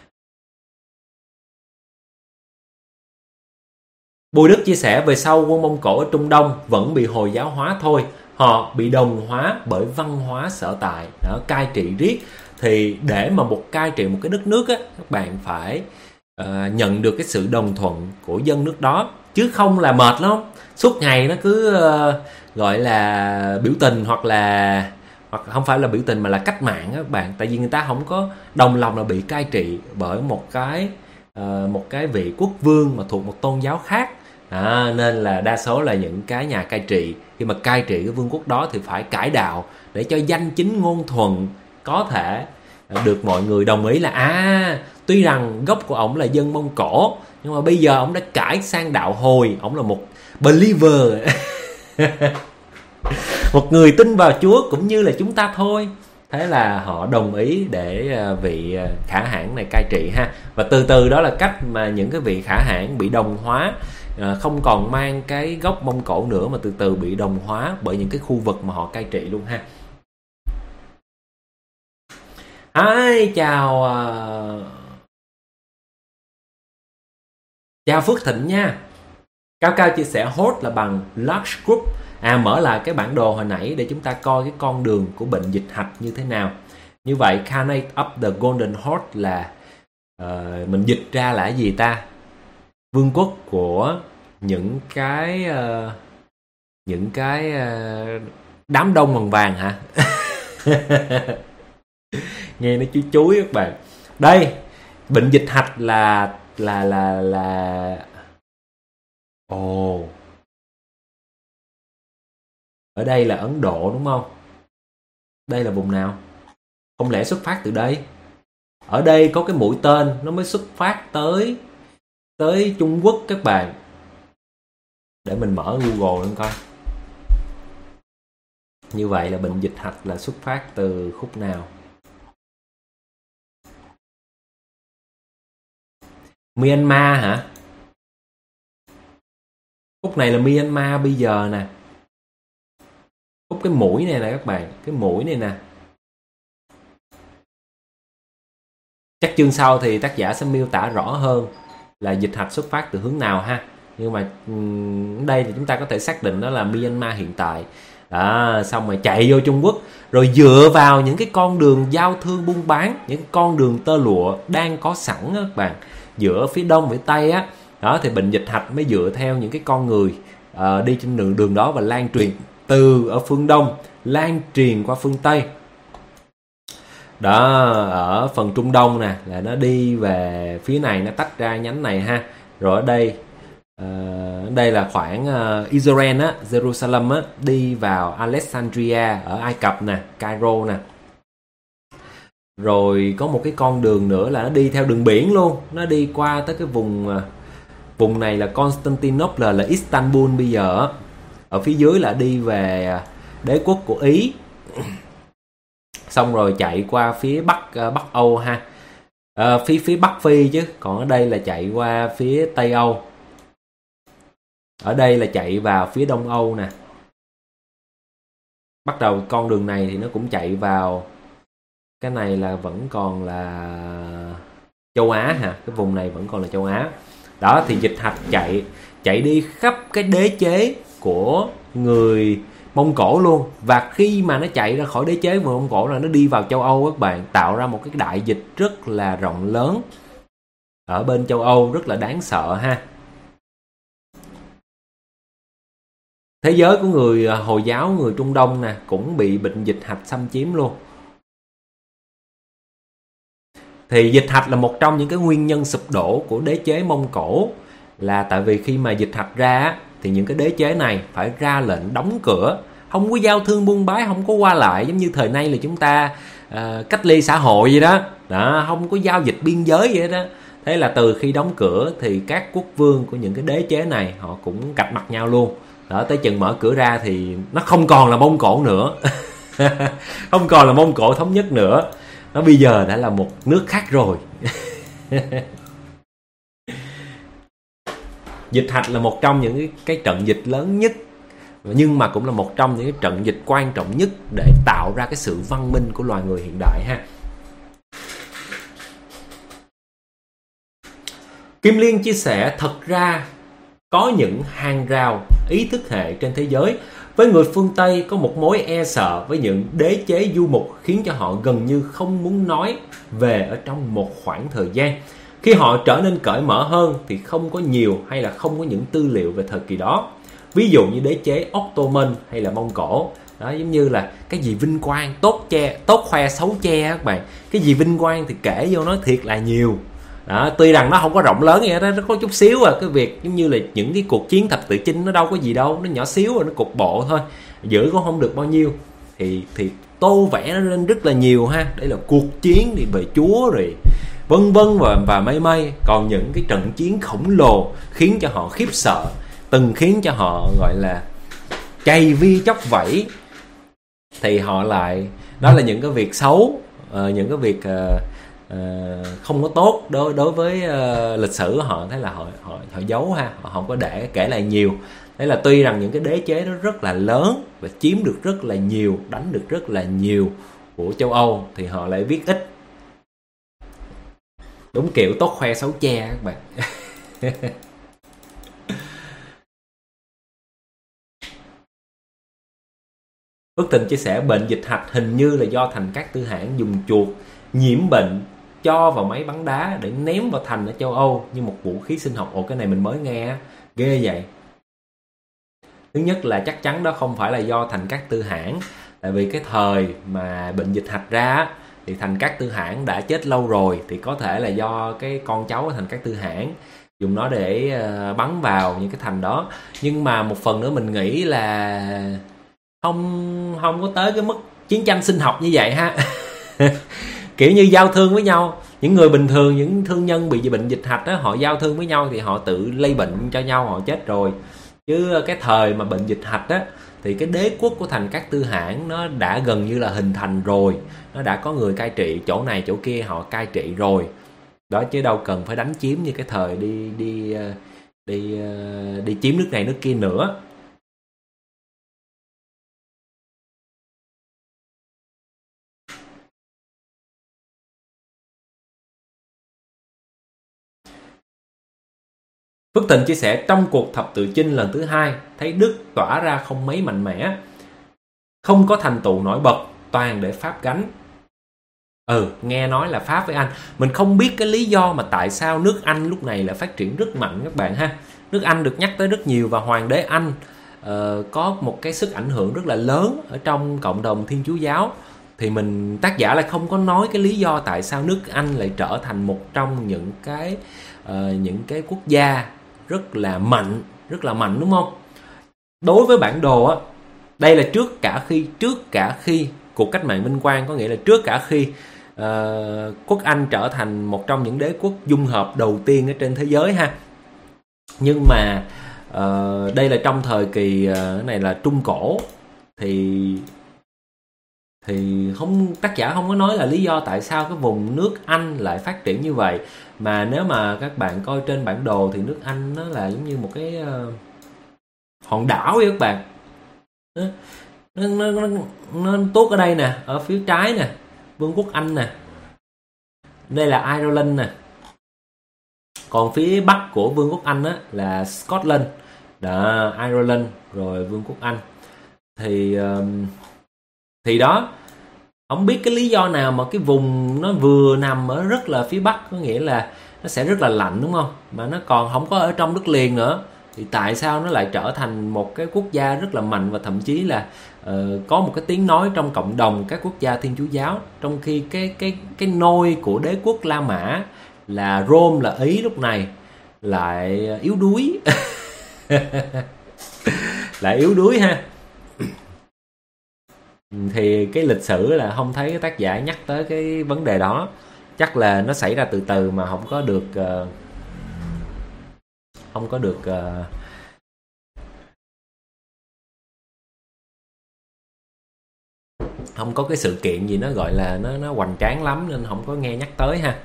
A: Bùi Đức chia sẻ về sau quân Mông Cổ ở Trung Đông vẫn bị Hồi giáo hóa thôi, họ bị đồng hóa bởi văn hóa sở tại, đó, cai trị riết. Thì để mà cai trị một cái đất nước á, các bạn phải nhận được cái sự đồng thuận của dân nước đó, chứ không là mệt lắm. Suốt ngày nó cứ gọi là biểu tình hoặc không phải là biểu tình mà là cách mạng các bạn, tại vì người ta không có đồng lòng là bị cai trị bởi một cái vị quốc vương mà thuộc một tôn giáo khác. Nên là đa số là những cái nhà cai trị khi mà cai trị cái vương quốc đó thì phải cải đạo để cho danh chính ngôn thuận có thể được mọi người đồng ý là tuy rằng gốc của ổng là dân Mông Cổ, nhưng mà bây giờ ổng đã cải sang đạo Hồi, ổng là một believer. Một người tin vào Chúa cũng như là chúng ta thôi. Thế là họ đồng ý để vị khả hãn này cai trị ha. Và từ từ đó là cách mà những cái vị khả hãn bị đồng hóa, không còn mang cái gốc Mông Cổ nữa, mà từ từ bị đồng hóa bởi những cái khu vực mà họ cai trị luôn ha. Chào Phước Thịnh nha. Cao Cao chia sẻ host là bằng large group. Mở lại cái bản đồ hồi nãy để chúng ta coi cái con đường của bệnh dịch hạch như thế nào. Như vậy Khanate of the Golden Horse là mình dịch ra là cái gì ta? Vương quốc của những cái đám đông bằng vàng hả? Nghe nó chuối các bạn. Đây, bệnh dịch hạch là ở đây là Ấn Độ đúng không? Đây là vùng nào? Không lẽ xuất phát từ đây? Ở đây có cái mũi tên nó mới xuất phát tới Trung Quốc các bạn. Để mình mở Google lên coi. Như vậy là bệnh dịch hạch là xuất phát từ khúc nào? Myanmar hả? Khúc này là Myanmar bây giờ nè. Khúc cái mũi này nè các bạn. Cái mũi này nè. Chắc chương sau thì tác giả sẽ miêu tả rõ hơn là dịch hạch xuất phát từ hướng nào ha. Nhưng mà đây thì chúng ta có thể xác định đó là Myanmar hiện tại. Xong rồi chạy vô Trung Quốc, rồi dựa vào những cái con đường giao thương buôn bán, những con đường tơ lụa đang có sẵn đó các bạn, giữa phía đông phía tây á, đó thì bệnh dịch hạch mới dựa theo những cái con người đi trên đường đó và lan truyền từ ở phương đông lan truyền qua phương tây. Đó, ở phần Trung Đông nè là nó đi về phía này, nó tách ra nhánh này ha. Rồi ở đây là khoảng Israel á, Jerusalem á, đi vào Alexandria ở Ai Cập nè, Cairo nè. Rồi có một cái con đường nữa là nó đi theo đường biển luôn, nó đi qua tới cái vùng này là Constantinople, là Istanbul bây giờ. Ở phía dưới là đi về đế quốc của Ý. Xong rồi chạy qua phía Bắc Âu ha. Phía Bắc Phi chứ, còn ở đây là chạy qua phía Tây Âu. Ở đây là chạy vào phía Đông Âu nè. Bắt đầu con đường này thì nó cũng chạy vào, cái này là vẫn còn là châu Á ha, cái vùng này vẫn còn là châu Á. Đó thì dịch hạch chạy đi khắp cái đế chế của người Mông Cổ luôn. Và khi mà nó chạy ra khỏi đế chế người Mông Cổ là nó đi vào châu Âu các bạn, tạo ra một cái đại dịch rất là rộng lớn ở bên châu Âu, rất là đáng sợ ha. Thế giới của người Hồi giáo, người Trung Đông nè cũng bị bệnh dịch hạch xâm chiếm luôn. Thì dịch hạch là một trong những cái nguyên nhân sụp đổ của đế chế Mông Cổ, là tại vì khi mà dịch hạch ra thì những cái đế chế này phải ra lệnh đóng cửa, không có giao thương buôn bán, không có qua lại, giống như thời nay là chúng ta cách ly xã hội vậy đó. Không có giao dịch biên giới vậy đó. Thế là từ khi đóng cửa thì các quốc vương của những cái đế chế này họ cũng cạch mặt nhau luôn. Đó, tới chừng mở cửa ra thì nó không còn là Mông Cổ nữa. Không còn là Mông Cổ thống nhất nữa. Nó bây giờ đã là một nước khác rồi. Dịch hạch là một trong những cái trận dịch lớn nhất, nhưng mà cũng là một trong những cái trận dịch quan trọng nhất để tạo ra cái sự văn minh của loài người hiện đại ha. Kim Liên chia sẻ thật ra có những hàng rào ý thức hệ trên thế giới. Với người phương Tây có một mối e sợ với những đế chế du mục khiến cho họ gần như không muốn nói về ở trong một khoảng thời gian. Khi họ trở nên cởi mở hơn thì không có nhiều hay là không có những tư liệu về thời kỳ đó. Ví dụ như đế chế Ottoman hay là Mông Cổ. Đó, giống như là cái gì vinh quang, tốt khoe xấu che các bạn. Cái gì vinh quang thì kể vô nó thiệt là nhiều. Đó, tuy rằng nó không có rộng lớn vậy đó, nó có chút xíu cái việc giống như là những cái cuộc chiến thập tự chinh nó đâu có gì đâu, nó nhỏ xíu rồi, nó cục bộ thôi, giữ cũng không được bao nhiêu, thì tô vẽ nó lên rất là nhiều ha. Đây là cuộc chiến thì về Chúa rồi vân vân và mây. Còn những cái trận chiến khổng lồ khiến cho họ khiếp sợ, từng khiến cho họ gọi là cày vi chóc vẫy, thì họ lại, đó là những cái việc xấu, những cái việc không có tốt đối với lịch sử của họ. Thế là họ giấu ha, họ không có để kể lại nhiều. Thế là tuy rằng những cái đế chế đó rất là lớn và chiếm được rất là nhiều, đánh được rất là nhiều của châu Âu, thì họ lại viết ít. Đúng kiểu tốt khoe xấu che các bạn. Phước Tình chia sẻ bệnh dịch hạch hình như là do Thành Cát Tư Hãn dùng chuột nhiễm bệnh cho vào máy bắn đá để ném vào thành ở châu Âu như một vũ khí sinh học. Ồ, cái này mình mới nghe, ghê vậy. Thứ nhất là chắc chắn đó không phải là do Thành Cát Tư Hãn, tại vì cái thời mà bệnh dịch hạch ra thì Thành Cát Tư Hãn đã chết lâu rồi, thì có thể là do cái con cháu của Thành Cát Tư Hãn dùng nó để bắn vào những cái thành đó. Nhưng mà một phần nữa mình nghĩ là không có tới cái mức chiến tranh sinh học như vậy ha. Kiểu như giao thương với nhau, những người bình thường, những thương nhân bị bệnh dịch hạch đó, họ giao thương với nhau thì họ tự lây bệnh cho nhau, họ chết rồi. Chứ cái thời mà bệnh dịch hạch á, thì cái đế quốc của Thành Cát Tư Hãn nó đã gần như là hình thành rồi, nó đã có người cai trị chỗ này chỗ kia, họ cai trị rồi đó, chứ đâu cần phải đánh chiếm như cái thời đi chiếm nước này nước kia nữa. Phước Tình chia sẻ trong cuộc thập tự chinh lần thứ 2, thấy Đức tỏa ra không mấy mạnh mẽ, không có thành tựu nổi bật, toàn để Pháp gánh. Nghe nói là Pháp với Anh. Mình không biết cái lý do mà tại sao nước Anh lúc này lại phát triển rất mạnh các bạn ha. Nước Anh được nhắc tới rất nhiều và Hoàng đế Anh có một cái sức ảnh hưởng rất là lớn ở trong cộng đồng Thiên Chúa giáo. Thì tác giả lại không có nói cái lý do tại sao nước Anh lại trở thành một trong những cái quốc gia rất là mạnh đúng không? Đối với bản đồ á, đây là trước cả khi cuộc cách mạng Minh Quang, có nghĩa là trước cả khi quốc Anh trở thành một trong những đế quốc dung hợp đầu tiên ở trên thế giới ha. Nhưng mà đây là trong thời kỳ này là Trung Cổ, thì tác giả không có nói là lý do tại sao cái vùng nước Anh lại phát triển như vậy. Mà nếu mà các bạn coi trên bản đồ thì nước Anh nó là giống như một cái hòn đảo vậy các bạn. Nó tuốt ở đây nè, ở phía trái nè, Vương quốc Anh nè, đây là Ireland nè, còn phía bắc của Vương quốc Anh á là Scotland đó, Ireland rồi Vương quốc Anh. Thì đó, không biết cái lý do nào mà cái vùng nó vừa nằm ở rất là phía bắc, có nghĩa là nó sẽ rất là lạnh đúng không, mà nó còn không có ở trong đất liền nữa, thì tại sao nó lại trở thành một cái quốc gia rất là mạnh và thậm chí là có một cái tiếng nói trong cộng đồng các quốc gia Thiên Chúa giáo, trong khi cái nôi của đế quốc La Mã là Rome, là Ý lúc này lại yếu đuối. Lại yếu đuối ha. Thì cái lịch sử là không thấy cái tác giả nhắc tới cái vấn đề đó. Chắc là nó xảy ra từ từ mà không có được không có cái sự kiện gì nó gọi là nó hoành tráng lắm, nên không có nghe nhắc tới ha.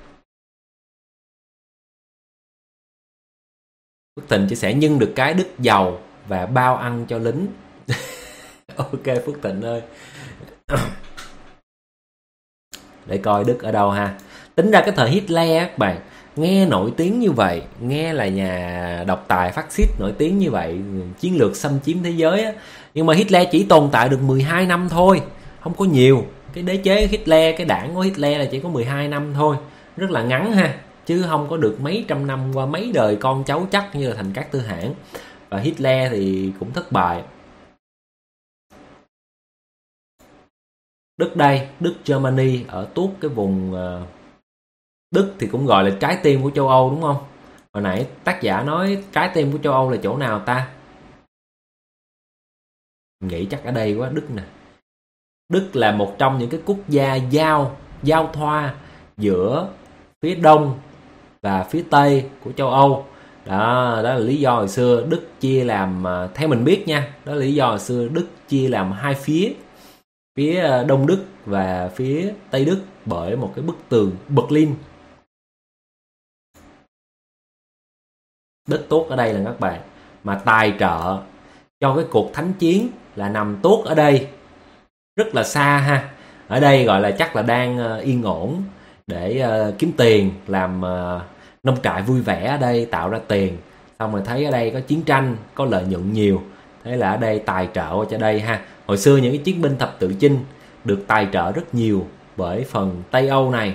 A: Phước Tình chia sẻ nhưng được cái Đức giàu và bao ăn cho lính. Ok Phước Tình ơi. Để coi Đức ở đâu ha. Tính ra cái thời Hitler các bạn, nghe nổi tiếng như vậy, nghe là nhà độc tài phát xít nổi tiếng như vậy, chiến lược xâm chiếm thế giới á, nhưng mà Hitler chỉ tồn tại được 12 năm thôi, không có nhiều. Cái đế chế Hitler, cái đảng của Hitler là chỉ có 12 năm thôi, rất là ngắn ha, chứ không có được mấy trăm năm qua mấy đời con cháu chắc như là Thành Cát Tư Hãn. Và Hitler thì cũng thất bại. Đức đây, Đức Germany ở tuốt cái vùng Đức thì cũng gọi là trái tim của châu Âu đúng không? Hồi nãy tác giả nói trái tim của châu Âu là chỗ nào ta? Mình nghĩ chắc ở đây quá, Đức nè. Đức là một trong những cái quốc gia giao thoa giữa phía đông và phía tây của châu Âu. Đó là lý do hồi xưa Đức chia làm, theo mình biết nha, đó là lý do hồi xưa Đức chia làm hai phía, phía Đông Đức và phía Tây Đức bởi một cái bức tường Berlin. Đất tốt ở đây là các bạn, mà tài trợ cho cái cuộc thánh chiến là nằm tốt ở đây, rất là xa ha. Ở đây gọi là chắc là đang yên ổn để kiếm tiền, làm nông trại vui vẻ ở đây, tạo ra tiền. Xong rồi thấy ở đây có chiến tranh, có lợi nhuận nhiều, thế là ở đây tài trợ cho đây ha. Hồi xưa những cái chiến binh thập tự chinh được tài trợ rất nhiều bởi phần Tây Âu này.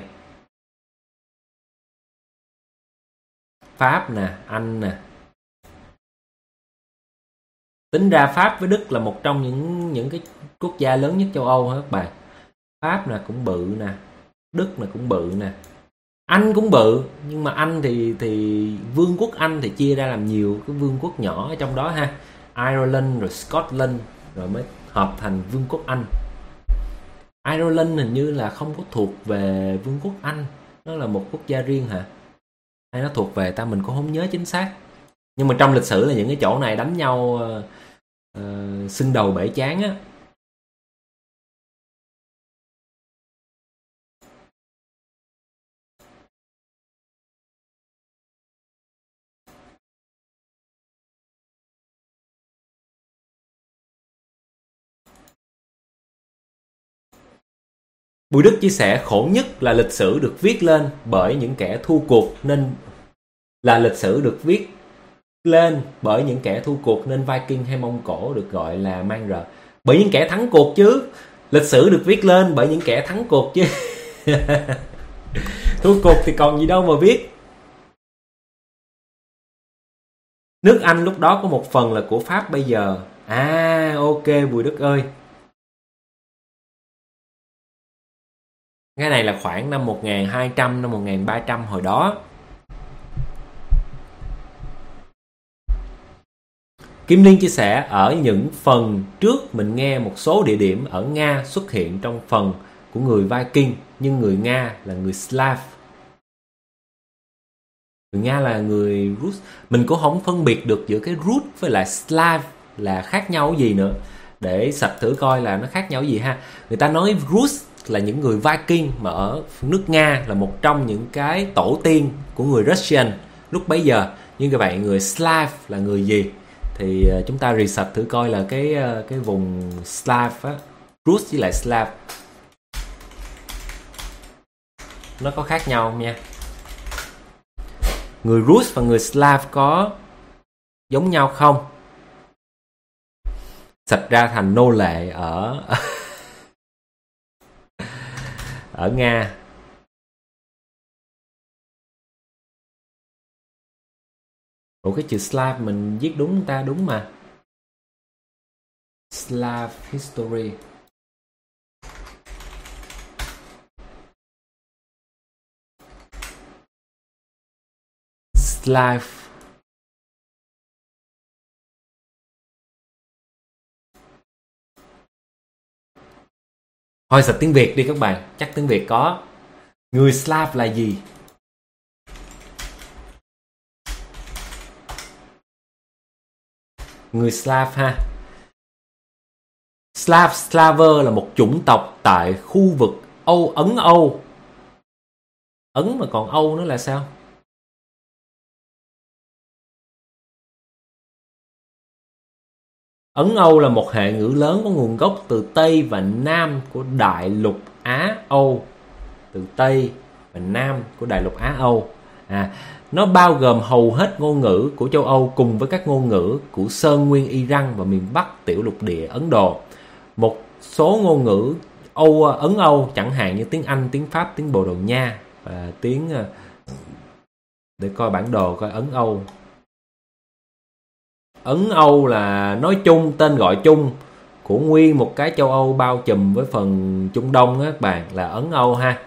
A: Pháp nè, Anh nè. Tính ra Pháp với Đức là một trong những cái quốc gia lớn nhất châu Âu hả các bạn. Pháp nè cũng bự nè, Đức nè cũng bự nè, Anh cũng bự, nhưng mà Anh thì vương quốc Anh thì chia ra làm nhiều cái vương quốc nhỏ ở trong đó ha. Ireland rồi Scotland rồi mới hợp thành vương quốc Anh. Ireland hình như là không có thuộc về vương quốc Anh, nó là một quốc gia riêng hả? Hay nó thuộc về mình cũng không nhớ chính xác. Nhưng mà trong lịch sử là những cái chỗ này đánh nhau xưng đầu bể chán á. Bùi Đức chia sẻ khổ nhất là lịch sử được viết lên bởi những kẻ thua cuộc nên Viking hay Mông Cổ được gọi là mang rợ. Bởi những kẻ thắng cuộc chứ. Lịch sử được viết lên bởi những kẻ thắng cuộc chứ. Thua cuộc thì còn gì đâu mà viết. Nước Anh lúc đó có một phần là của Pháp bây giờ. À ok Bùi Đức ơi. Cái này là khoảng năm 1200, năm 1300 hồi đó. Kim Liên chia sẻ ở những phần trước mình nghe một số địa điểm ở Nga xuất hiện trong phần của người Viking, nhưng người Nga là người Slav. Người Nga là người Rus. Mình cũng không phân biệt được giữa cái Rus với lại Slav là khác nhau cái gì nữa. Để sạch thử coi là nó khác nhau cái gì ha. Người ta nói Rus là những người Viking, mà ở nước Nga là một trong những cái tổ tiên của người Russian lúc bấy giờ. Nhưng các bạn, người Slav là người gì? Thì chúng ta research thử coi là cái vùng Slav á, Rus với lại Slav nó có khác nhau không nha. Người Rus và người Slav có giống nhau không? Sạch ra thành nô lệ ở ở Nga. Ủa cái chữ Slav mình viết đúng ta? Đúng mà. Slav history. Slav. Thôi sạch tiếng Việt đi các bạn, chắc tiếng Việt có. Người Slav là gì? Người Slav ha. Slaver là một chủng tộc tại khu vực Ấn Âu. Ấn mà còn Âu nữa là sao? Ấn Âu là một hệ ngữ lớn có nguồn gốc từ Tây và Nam của đại lục Á Âu. Từ Tây và Nam của đại lục Á Âu. Nó bao gồm hầu hết ngôn ngữ của châu Âu cùng với các ngôn ngữ của Sơn Nguyên Iran và miền Bắc tiểu lục địa Ấn Độ. Một số ngôn ngữ Ấn Âu chẳng hạn như tiếng Anh, tiếng Pháp, tiếng Bồ Đào Nha và tiếng... Để coi bản đồ coi Ấn Âu. Ấn Âu là nói chung, tên gọi chung của nguyên một cái châu Âu bao trùm với phần Trung Đông á các bạn, là Ấn Âu ha.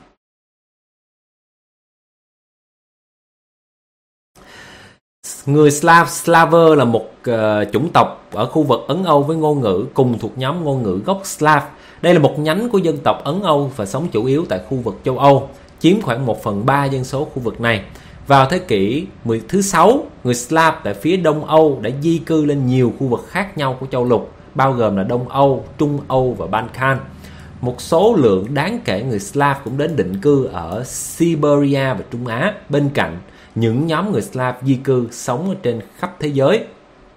A: Người Slaver là một chủng tộc ở khu vực Ấn Âu với ngôn ngữ cùng thuộc nhóm ngôn ngữ gốc Slav. Đây là một nhánh của dân tộc Ấn Âu và sống chủ yếu tại khu vực châu Âu, chiếm khoảng 1/3 dân số khu vực này. Vào thế kỷ thứ 6, người Slav tại phía Đông Âu đã di cư lên nhiều khu vực khác nhau của châu lục, bao gồm là Đông Âu, Trung Âu và Balkan. Một số lượng đáng kể người Slav cũng đến định cư ở Siberia và Trung Á, bên cạnh những nhóm người Slav di cư sống ở trên khắp thế giới.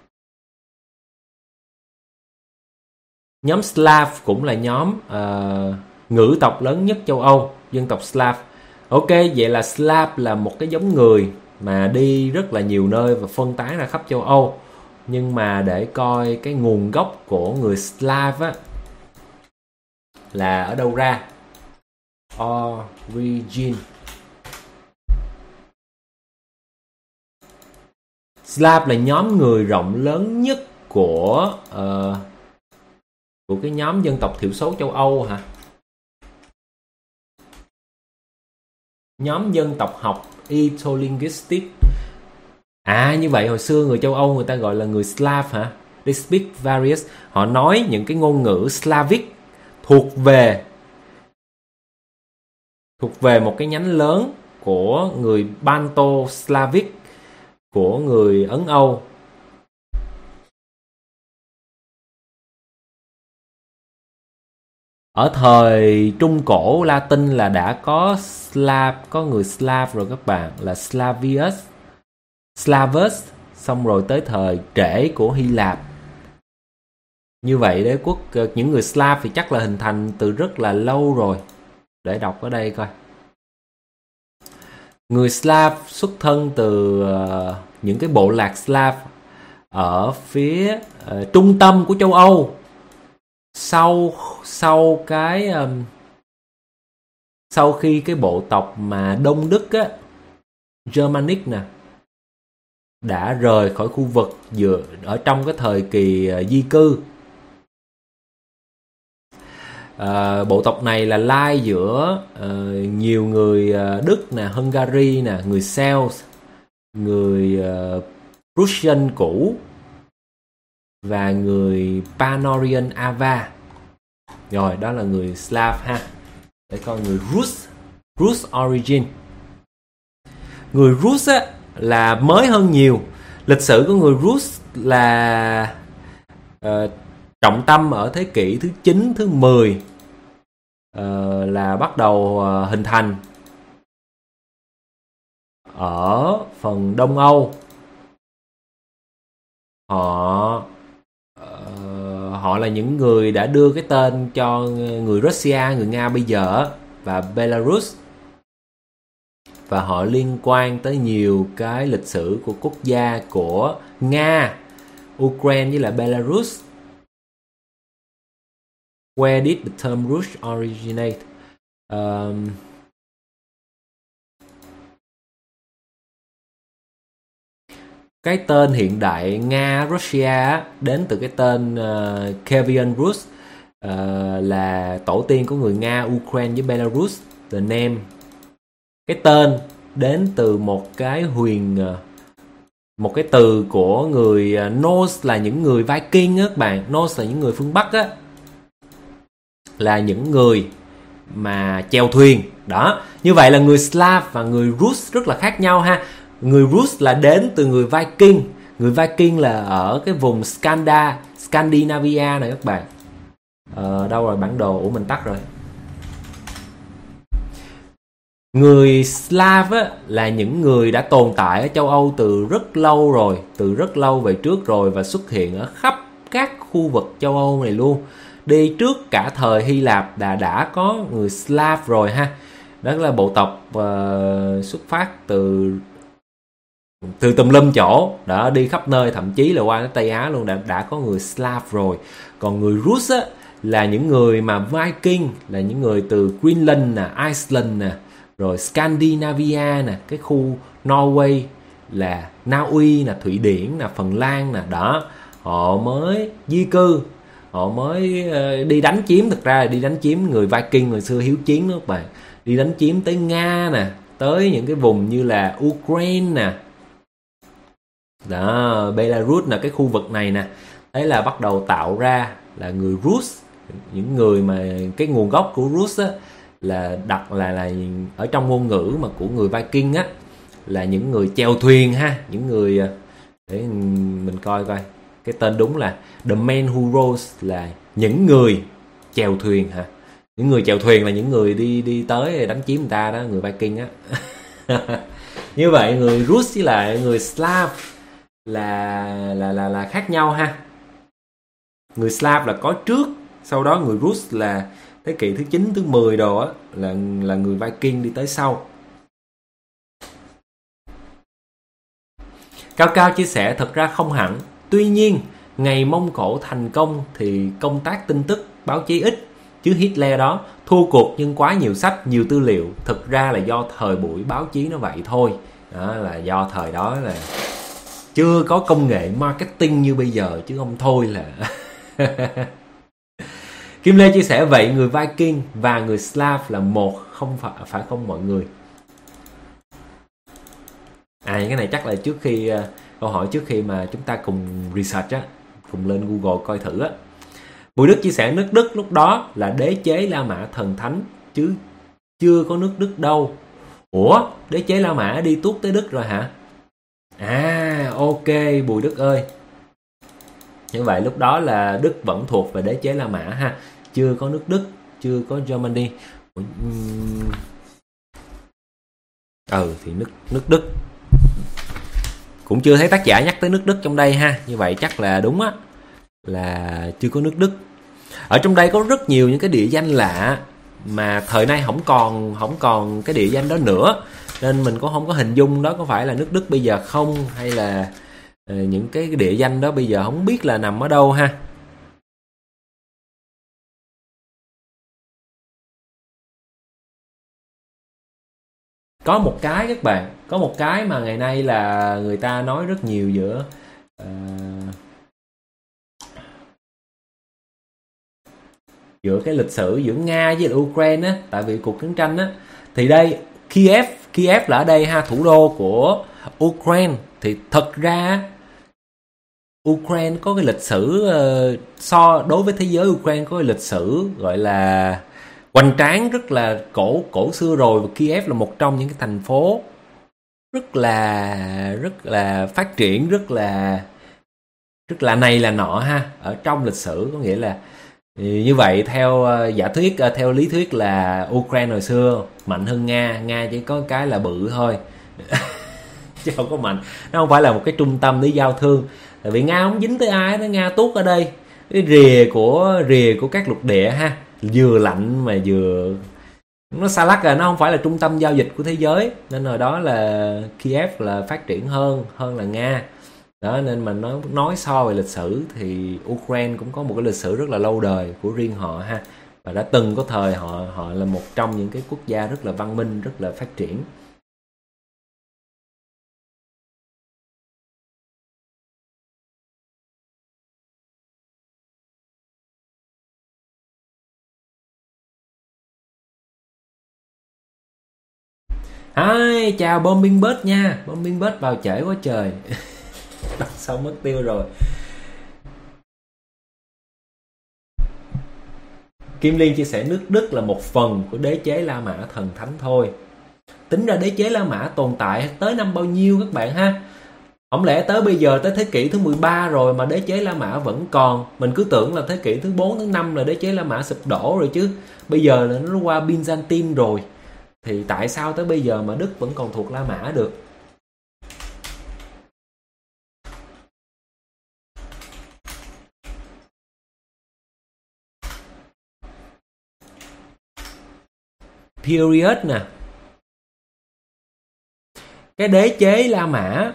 A: Nhóm Slav cũng là nhóm ngữ tộc lớn nhất châu Âu, dân tộc Slav. Ok, vậy là Slav là một cái giống người mà đi rất là nhiều nơi và phân tán ra khắp châu Âu. Nhưng mà để coi cái nguồn gốc của người Slav á, là ở đâu ra? Origin. Slav là nhóm người rộng lớn nhất của cái nhóm dân tộc thiểu số châu Âu hả? Nhóm dân tộc học Ethnolinguistics. Như vậy hồi xưa người châu Âu người ta gọi là người Slav hả? They speak various. Họ nói những cái ngôn ngữ Slavic thuộc về một cái nhánh lớn của người Banto Slavic, của người Ấn Âu. Ở thời Trung Cổ Latin là đã có người Slav rồi các bạn, là Slavus, xong rồi tới thời trễ của Hy Lạp. Như vậy đế quốc những người Slav thì chắc là hình thành từ rất là lâu rồi. Để đọc ở đây coi. Người Slav xuất thân từ những cái bộ lạc Slav ở phía trung tâm của châu Âu. Sau khi cái bộ tộc mà Đông Đức á, Germanic nè, đã rời khỏi khu vực ở trong cái thời kỳ di cư. Bộ tộc này là lai giữa nhiều người Đức nè, Hungary nè, người Celts, người Prussian cũ và người Panorian Ava. Rồi, đó là người Slav ha. Để coi người Rus origin. Người Rus á là mới hơn nhiều. Lịch sử của người Rus là trọng tâm ở thế kỷ thứ 9, thứ 10 là bắt đầu hình thành ở phần Đông Âu. Họ là những người đã đưa cái tên cho người Russia, người Nga bây giờ và Belarus. Và họ liên quan tới nhiều cái lịch sử của quốc gia của Nga, Ukraine với lại Belarus. Where did the term Rus originate? Cái tên hiện đại Nga, Russia đến từ cái tên Kievan Rus, là tổ tiên của người Nga, Ukraine với Belarus. The name, cái tên đến từ một cái từ của người Norse, là những người Viking á các bạn. Norse là những người phương Bắc á, là những người mà chèo thuyền đó. Như vậy là người Slav và người Rus rất là khác nhau ha. Người Rus là đến từ người Viking. Người Viking là ở cái vùng Scandinavia này các bạn. Đâu rồi bản đồ? Mình tắt rồi. Người Slav á, là những người đã tồn tại ở châu Âu từ rất lâu rồi, từ rất lâu về trước rồi, và xuất hiện ở khắp các khu vực châu Âu này luôn. Đi trước cả thời Hy Lạp đã có người Slav rồi ha. Đó là bộ tộc xuất phát từ tùm lum chỗ, đã đi khắp nơi, thậm chí là qua Tây Á luôn, đã có người Slav rồi. Còn người Rus á, là những người mà Viking, là những người từ Greenland nè, Iceland nè, rồi Scandinavia nè, cái khu Norway, là Na Uy nè, Thụy Điển nè, Phần Lan nè, đó. Họ mới di cư, họ mới đi đánh chiếm. Thực ra là đi đánh chiếm, người Viking hồi xưa hiếu chiến đó các bạn. Đi đánh chiếm tới Nga nè, tới những cái vùng như là Ukraine nè, đó, Belarus là cái khu vực này nè. Đấy là bắt đầu tạo ra là người Rus. Những người mà cái nguồn gốc của Rus á, là đặt là ở trong ngôn ngữ mà của người Viking á, là những người chèo thuyền ha, những người để mình coi coi cái tên đúng là the men who rows, là những người chèo thuyền hả? Những người chèo thuyền là những người đi tới đánh chiếm người ta đó, người Viking á. Như vậy người Rus với lại người Slav là khác nhau ha. Người Slav là có trước, sau đó người Rus là thế kỷ thứ 9, thứ 10 đồ á, là người Viking đi tới sau. Cao chia sẻ thật ra không hẳn. Tuy nhiên, ngày Mông Cổ thành công thì công tác tin tức báo chí ít, chứ Hitler đó thua cuộc nhưng quá nhiều sách, nhiều tư liệu. Thực ra là do thời buổi báo chí nó vậy thôi. Đó là do thời đó là chưa có công nghệ marketing như bây giờ, chứ không thôi là Kim Lê chia sẻ vậy người Viking và người Slav là một, không phải không mọi người. Cái này chắc là trước khi câu hỏi trước khi mà chúng ta cùng research á, cùng lên Google coi thử á. Bùi Đức chia sẻ nước Đức lúc đó là đế chế La Mã thần thánh chứ chưa có nước Đức đâu. Ủa, đế chế La Mã đi tuốt tới Đức rồi hả? Ok Bùi Đức ơi. Như vậy lúc đó là Đức vẫn thuộc về đế chế La Mã ha, chưa có nước Đức, chưa có Germany. Thì nước Đức cũng chưa thấy tác giả nhắc tới nước Đức trong đây ha. Như vậy chắc là đúng á, là chưa có nước Đức. Ở trong đây có rất nhiều những cái địa danh lạ mà thời nay không còn cái địa danh đó nữa, nên mình cũng không có hình dung đó có phải là nước Đức bây giờ không, hay là những cái địa danh đó bây giờ không biết là nằm ở đâu ha. Có một cái các bạn, có một cái mà ngày nay là người ta nói rất nhiều giữa cái lịch sử giữa Nga với Ukraine á, tại vì cuộc chiến tranh á, thì đây Kiev là ở đây ha, thủ đô của Ukraine. Thì thật ra Ukraine có cái lịch sử đối với thế giới, Ukraine có cái lịch sử gọi là hoành tráng, rất là cổ xưa rồi. Và Kiev là một trong những cái thành phố rất là phát triển, rất là này là nọ ha, ở trong lịch sử. Có nghĩa là như vậy, theo giả thuyết, theo lý thuyết là Ukraine hồi xưa mạnh hơn Nga chỉ có cái là bự thôi chứ không có mạnh. Nó không phải là một cái trung tâm để giao thương, tại vì Nga không dính tới ai, nó Nga tuốt ở đây cái rìa của các lục địa ha, vừa lạnh mà vừa nó xa lắc, nó không phải là trung tâm giao dịch của thế giới, nên hồi đó là Kiev là phát triển hơn là Nga đó. Nên mà nó nói so về lịch sử thì Ukraine cũng có một cái lịch sử rất là lâu đời của riêng họ ha, và đã từng có thời họ là một trong những cái quốc gia rất là văn minh, rất là phát triển. Hi, chào Bombing Bird nha. Bombing Bird vào trễ quá trời. Đọc xong mất tiêu rồi. Kim Liên chia sẻ nước Đức là một phần của đế chế La Mã thần thánh thôi. Tính ra đế chế La Mã tồn tại tới năm bao nhiêu các bạn ha? Không lẽ tới bây giờ, tới thế kỷ thứ 13 rồi mà đế chế La Mã vẫn còn. Mình cứ tưởng là thế kỷ thứ 4, thứ 5 là đế chế La Mã sụp đổ rồi chứ. Bây giờ là nó qua Byzantine rồi. Thì tại sao tới bây giờ mà Đức vẫn còn thuộc La Mã được? Period nè. Cái đế chế La Mã,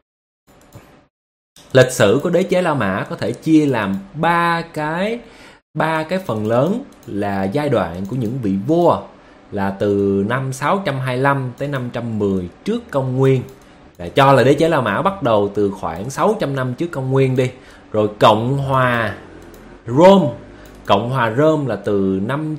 A: lịch sử của đế chế La Mã có thể chia làm ba cái phần lớn là giai đoạn của những vị vua, là từ năm 625 tới 510 trước công nguyên. Cho là đế chế La Mã bắt đầu từ khoảng 600 năm trước công nguyên đi. Rồi Cộng hòa Rome là từ năm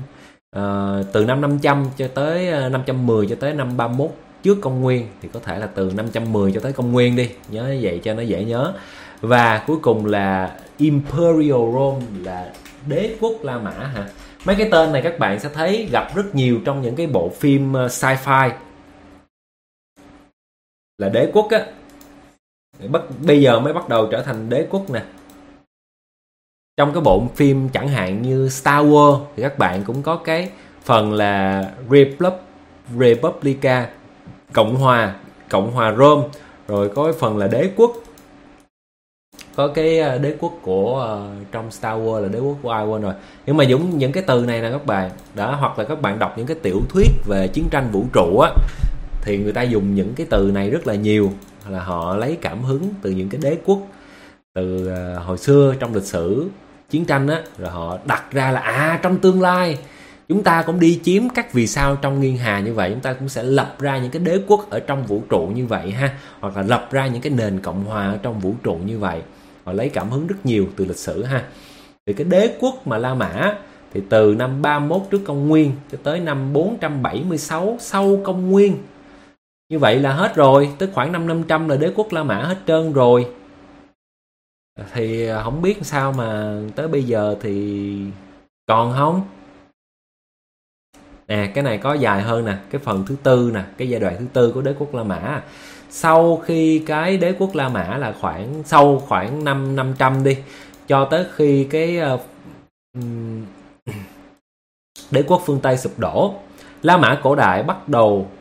A: 500 cho tới 510 cho tới năm 31 trước công nguyên, thì có thể là từ 510 cho tới công nguyên đi, nhớ vậy cho nó dễ nhớ. Và cuối cùng là Imperial Rome, là đế quốc La Mã hả? Mấy cái tên này các bạn sẽ thấy gặp rất nhiều trong những cái bộ phim sci-fi. là đế quốc á, bây giờ mới bắt đầu trở thành đế quốc nè. Trong cái bộ phim chẳng hạn như Star Wars thì các bạn cũng có cái phần là Republica, Cộng hòa Rome, rồi có cái phần là đế quốc, có cái đế quốc của trong Star Wars là đế quốc của ai quên rồi. Nhưng mà những cái từ này nè các bạn đó, hoặc là các bạn đọc những cái tiểu thuyết về chiến tranh vũ trụ á, thì người ta dùng những cái từ này rất là nhiều, là họ lấy cảm hứng từ những cái đế quốc từ hồi xưa trong lịch sử chiến tranh á, rồi họ đặt ra là trong tương lai chúng ta cũng đi chiếm các vì sao trong nghiêng hà như vậy, chúng ta cũng sẽ lập ra những cái đế quốc ở trong vũ trụ như vậy ha, hoặc là lập ra những cái nền cộng hòa ở trong vũ trụ như vậy. Họ lấy cảm hứng rất nhiều từ lịch sử ha. Thì cái đế quốc mà La Mã thì từ năm 31 trước công nguyên cho tới năm 476 sau công nguyên. Như vậy là hết rồi, tức khoảng năm 500 là đế quốc La Mã hết trơn rồi. Thì không biết sao mà tới bây giờ thì còn không. Nè, cái này có dài hơn nè, cái phần thứ tư nè, cái giai đoạn thứ tư của đế quốc La Mã. Sau khi cái đế quốc La Mã là sau khoảng năm 500 đi, cho tới khi cái đế quốc phương Tây sụp đổ, La Mã cổ đại bắt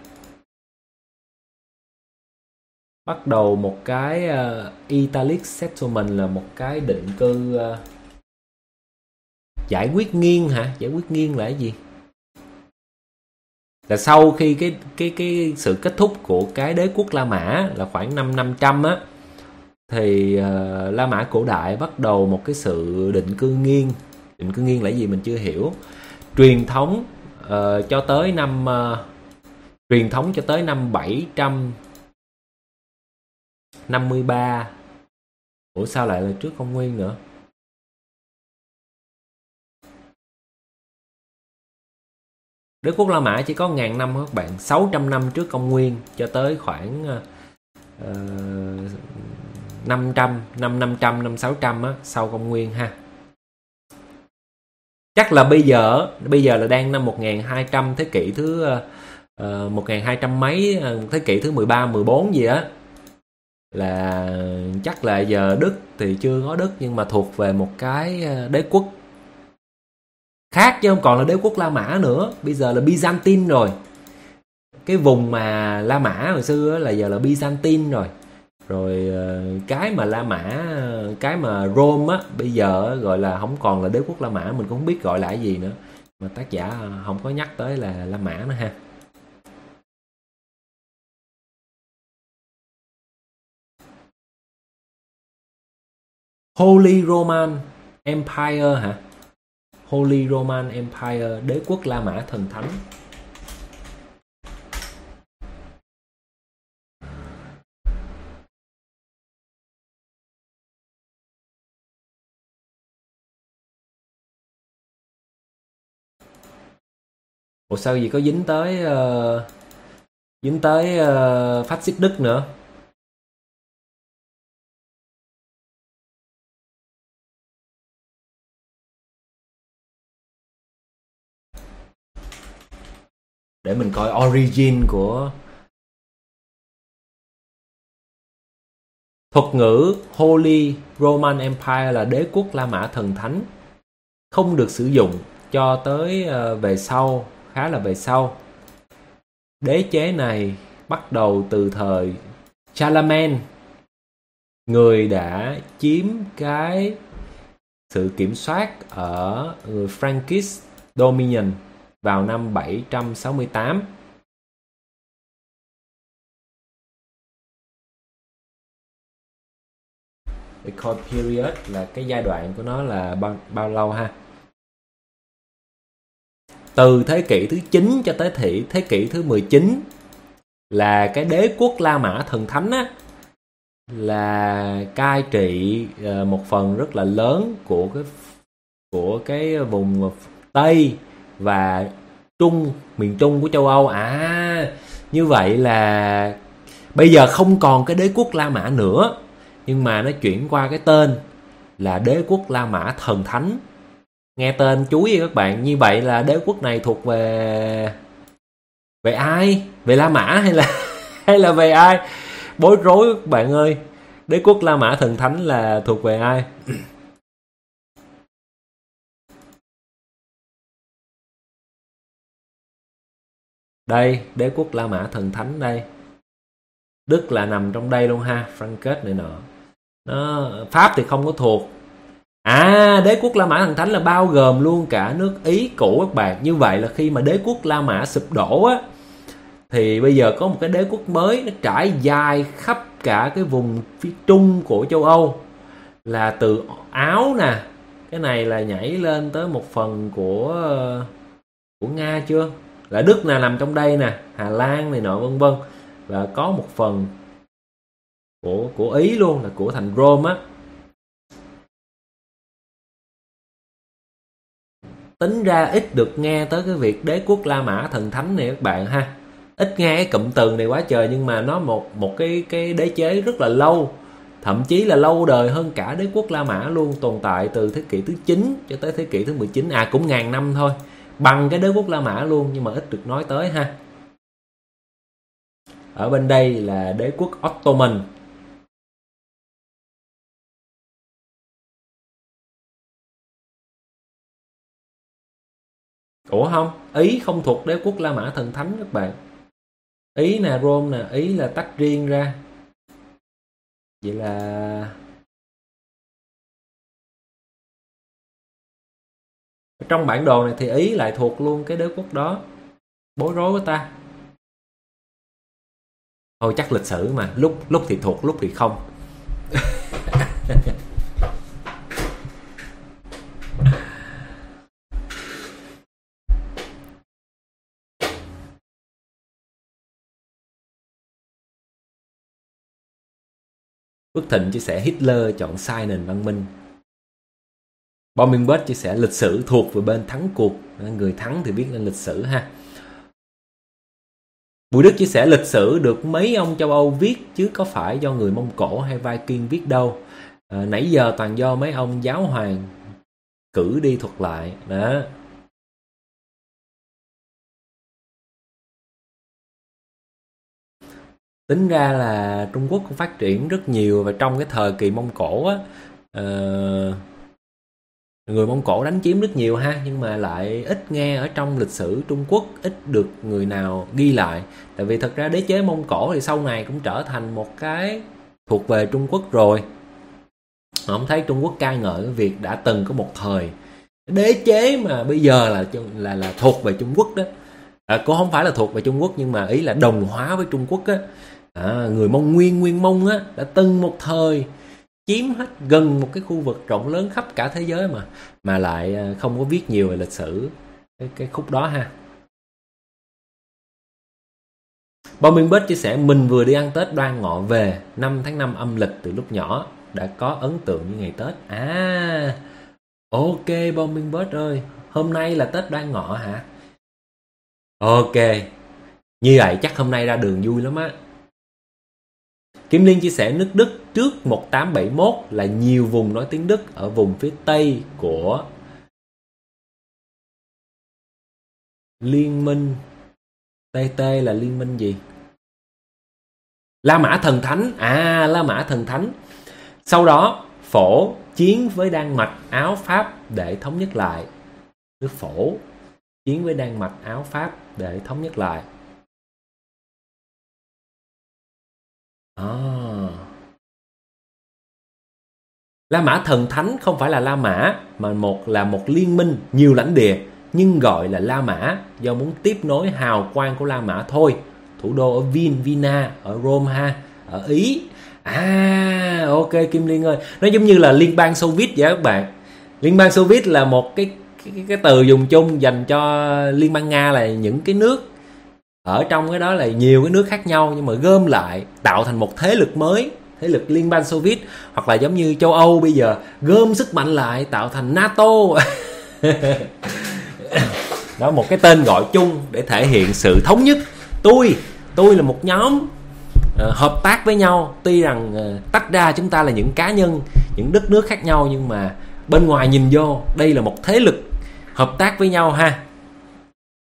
A: đầu một cái Italic settlement, là một cái định cư giải quyết nghiêng hả? Giải quyết nghiêng là cái gì? Là sau khi cái sự kết thúc của cái đế quốc La Mã là khoảng năm 500 á, thì La Mã cổ đại bắt đầu một cái sự định cư nghiêng. Định cư nghiêng là gì mình chưa hiểu. Truyền thống cho tới năm 753. Ủa sao lại là trước công nguyên nữa? Đế quốc La Mã chỉ có 1000 năm các bạn, 600 năm trước công nguyên cho tới khoảng 500, năm 500, năm 600 á, sau công nguyên ha. Chắc là bây giờ là đang năm 1200, thế kỷ thứ 1200 mấy, thế kỷ thứ 13, 14 gì á, là chắc là giờ Đức thì chưa có Đức, nhưng mà thuộc về một cái đế quốc khác chứ không còn là đế quốc La Mã nữa, bây giờ là Byzantine rồi. Cái vùng mà La Mã hồi xưa là giờ là Byzantine rồi. Rồi cái mà La Mã, cái mà Rome á, bây giờ gọi là không còn là đế quốc La Mã, mình cũng không biết gọi là cái gì nữa, mà tác giả không có nhắc tới là La Mã nữa ha. Holy Roman Empire hả? Holy Roman Empire, đế quốc La Mã thần thánh. Ủa sao gì có dính tới phát xít Đức nữa? Để mình coi origin của thuật ngữ Holy Roman Empire là đế quốc La Mã thần thánh, không được sử dụng cho tới về sau, khá là về sau. Đế chế này bắt đầu từ thời Charlemagne, người đã chiếm cái sự kiểm soát ở người Frankish Dominion vào năm 768. The Cold Period là cái giai đoạn của nó là bao lâu ha? Từ thế kỷ thứ 9 cho tới thế kỷ thứ 19 là cái đế quốc La Mã thần thánh á, là cai trị một phần rất là lớn của cái vùng Tây và miền Trung của châu Âu. Như vậy là bây giờ không còn cái đế quốc La Mã nữa, nhưng mà nó chuyển qua cái tên là đế quốc La Mã thần thánh. Nghe tên chú ý các bạn. Như vậy là đế quốc này thuộc về ai? Về La Mã hay là về ai? Bối rối các bạn ơi. Đế quốc La Mã thần thánh là thuộc về ai? Đây, đế quốc La Mã thần thánh đây. Đức là nằm trong đây luôn ha, Franket này nọ. Pháp thì không có thuộc. Đế quốc La Mã thần thánh là bao gồm luôn cả nước Ý cũ các bạn. Như vậy là khi mà đế quốc La Mã sụp đổ á, thì bây giờ có một cái đế quốc mới, nó trải dài khắp cả cái vùng phía trung của châu Âu, là từ Áo nè, cái này là nhảy lên tới một phần của Nga chưa, là Đức là nằm trong đây nè, Hà Lan này nọ vân vân, và có một phần của Ý luôn, là của thành Rome á. Tính ra ít được nghe tới cái việc đế quốc La Mã thần thánh này các bạn ha. Ít nghe cái cụm từ này quá trời, nhưng mà nó một cái đế chế rất là lâu, thậm chí là lâu đời hơn cả đế quốc La Mã luôn, tồn tại từ thế kỷ thứ 9 cho tới thế kỷ thứ 19, cũng ngàn năm thôi, bằng cái đế quốc La Mã luôn, nhưng mà ít được nói tới ha. Ở bên đây là đế quốc Ottoman. Ủa không, Ý không thuộc đế quốc La Mã thần thánh các bạn. Ý nè, Rome nè, Ý là tách riêng ra. Vậy là trong bản đồ này thì Ý lại thuộc luôn cái đế quốc đó. Bối rối quá ta. Thôi chắc lịch sử mà, lúc thì thuộc, lúc thì không. Phước Thịnh chia sẻ Hitler chọn sai nền văn minh. Bombingbird chia sẻ lịch sử thuộc về bên thắng cuộc, người thắng thì biết lên lịch sử ha. Bùi Đức chia sẻ lịch sử được mấy ông châu Âu viết, chứ có phải do người Mông Cổ hay Viking viết đâu. Nãy giờ toàn do mấy ông giáo hoàng cử đi thuật lại đó. Tính ra là Trung Quốc cũng phát triển rất nhiều, và trong cái thời kỳ Mông Cổ á, người Mông Cổ đánh chiếm rất nhiều ha, nhưng mà lại ít nghe ở trong lịch sử Trung Quốc, ít được người nào ghi lại. Tại vì thật ra đế chế Mông Cổ thì sau này cũng trở thành một cái thuộc về Trung Quốc rồi. Không thấy Trung Quốc ca ngợi cái việc đã từng có một thời đế chế mà bây giờ là thuộc về Trung Quốc đó. Cũng không phải là thuộc về Trung Quốc, nhưng mà ý là đồng hóa với Trung Quốc á. Người Mông Nguyên Mông á đã từng một thời chiếm hết gần một cái khu vực rộng lớn khắp cả thế giới, mà lại không có viết nhiều về lịch sử cái khúc đó ha. Bombingbird chia sẻ mình vừa đi ăn Tết Đoan Ngọ về 5 tháng 5 âm lịch, từ lúc nhỏ đã có ấn tượng như ngày Tết. Ok Bombingbird ơi, hôm nay là Tết Đoan Ngọ hả? Ok, như vậy chắc hôm nay ra đường vui lắm á. Kim Liên chia sẻ nước Đức trước 1871 là nhiều vùng nói tiếng Đức ở vùng phía Tây của Liên minh. TT là liên minh gì? La Mã thần thánh. La Mã thần thánh. Sau đó Phổ chiến với Đan Mạch, Áo, Pháp để thống nhất lại. Nước Phổ chiến với Đan Mạch, Áo, Pháp để thống nhất lại. La Mã thần thánh không phải là La Mã, mà là một liên minh nhiều lãnh địa, nhưng gọi là La Mã do muốn tiếp nối hào quang của La Mã thôi. Thủ đô ở Vienna, ở Rome ha, ở Ý. Ok Kim Liên ơi, nó giống như là Liên bang Xô Viết vậy các bạn. Liên bang Xô Viết là một cái từ dùng chung dành cho Liên bang Nga, là những cái nước ở trong cái đó là nhiều cái nước khác nhau, nhưng mà gom lại tạo thành một thế lực mới, thế lực Liên bang Xô Viết. Hoặc là giống như châu Âu bây giờ gom sức mạnh lại tạo thành NATO. Đó, một cái tên gọi chung để thể hiện sự thống nhất. Tôi là một nhóm hợp tác với nhau, tuy rằng tách ra chúng ta là những cá nhân, những đất nước khác nhau, nhưng mà bên ngoài nhìn vô đây là một thế lực hợp tác với nhau ha,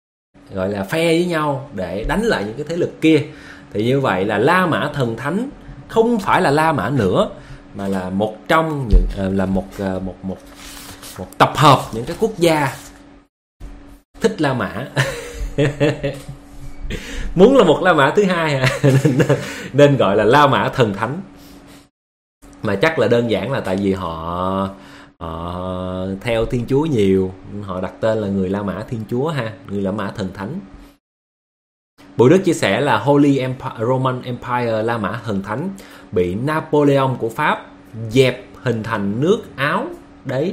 A: gọi là phe với nhau để đánh lại những cái thế lực kia. Thì như vậy là La Mã thần thánh không phải là La Mã nữa, mà là một trong những là một tập hợp những cái quốc gia thích La Mã. Muốn là một La Mã thứ hai nên gọi là La Mã thần thánh. Mà chắc là đơn giản là tại vì họ theo Thiên Chúa nhiều, họ đặt tên là người La Mã Thiên Chúa ha, người La Mã thần thánh. Bùi Đức chia sẻ là Holy Roman Empire, La Mã thần thánh, bị Napoleon của Pháp dẹp hình thành nước Áo đấy.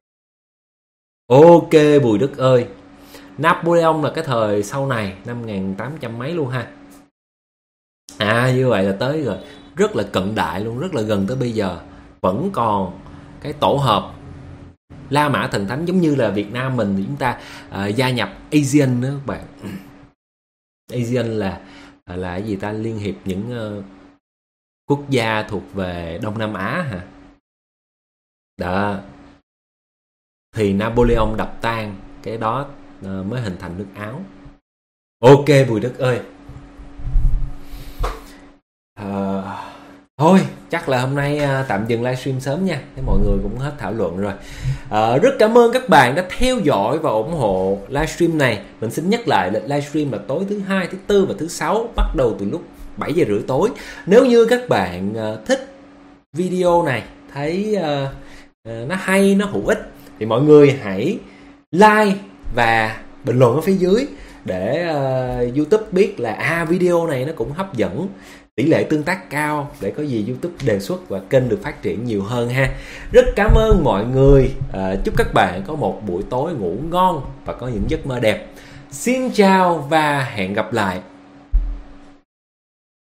A: Ok Bùi Đức ơi, Napoleon là cái thời sau này, năm 1800 mấy luôn ha. Như vậy là tới rồi, rất là cận đại luôn, rất là gần tới bây giờ. Vẫn còn cái tổ hợp La Mã thần thánh, giống như là Việt Nam mình thì chúng ta gia nhập ASEAN đó các bạn. ASEAN là cái gì ta, liên hiệp những quốc gia thuộc về Đông Nam Á hả? Đó. Thì Napoleon đập tan cái đó mới hình thành nước Áo. Ok Bùi Đức ơi. Thôi chắc là hôm nay tạm dừng livestream sớm nha, thế mọi người cũng hết thảo luận rồi. Rất cảm ơn các bạn đã theo dõi và ủng hộ livestream này. Mình xin nhắc lại lịch livestream là tối thứ Hai, thứ Tư và thứ Sáu, bắt đầu từ lúc 7 giờ rưỡi tối. Nếu như các bạn thích video này, thấy nó hay, nó hữu ích, thì mọi người hãy like và bình luận ở phía dưới để YouTube biết là video này nó cũng hấp dẫn, tỷ lệ tương tác cao, để có gì YouTube đề xuất và kênh được phát triển nhiều hơn ha. Rất cảm ơn mọi người. Chúc các bạn có một buổi tối ngủ ngon và có những giấc mơ đẹp. Xin chào và hẹn gặp lại.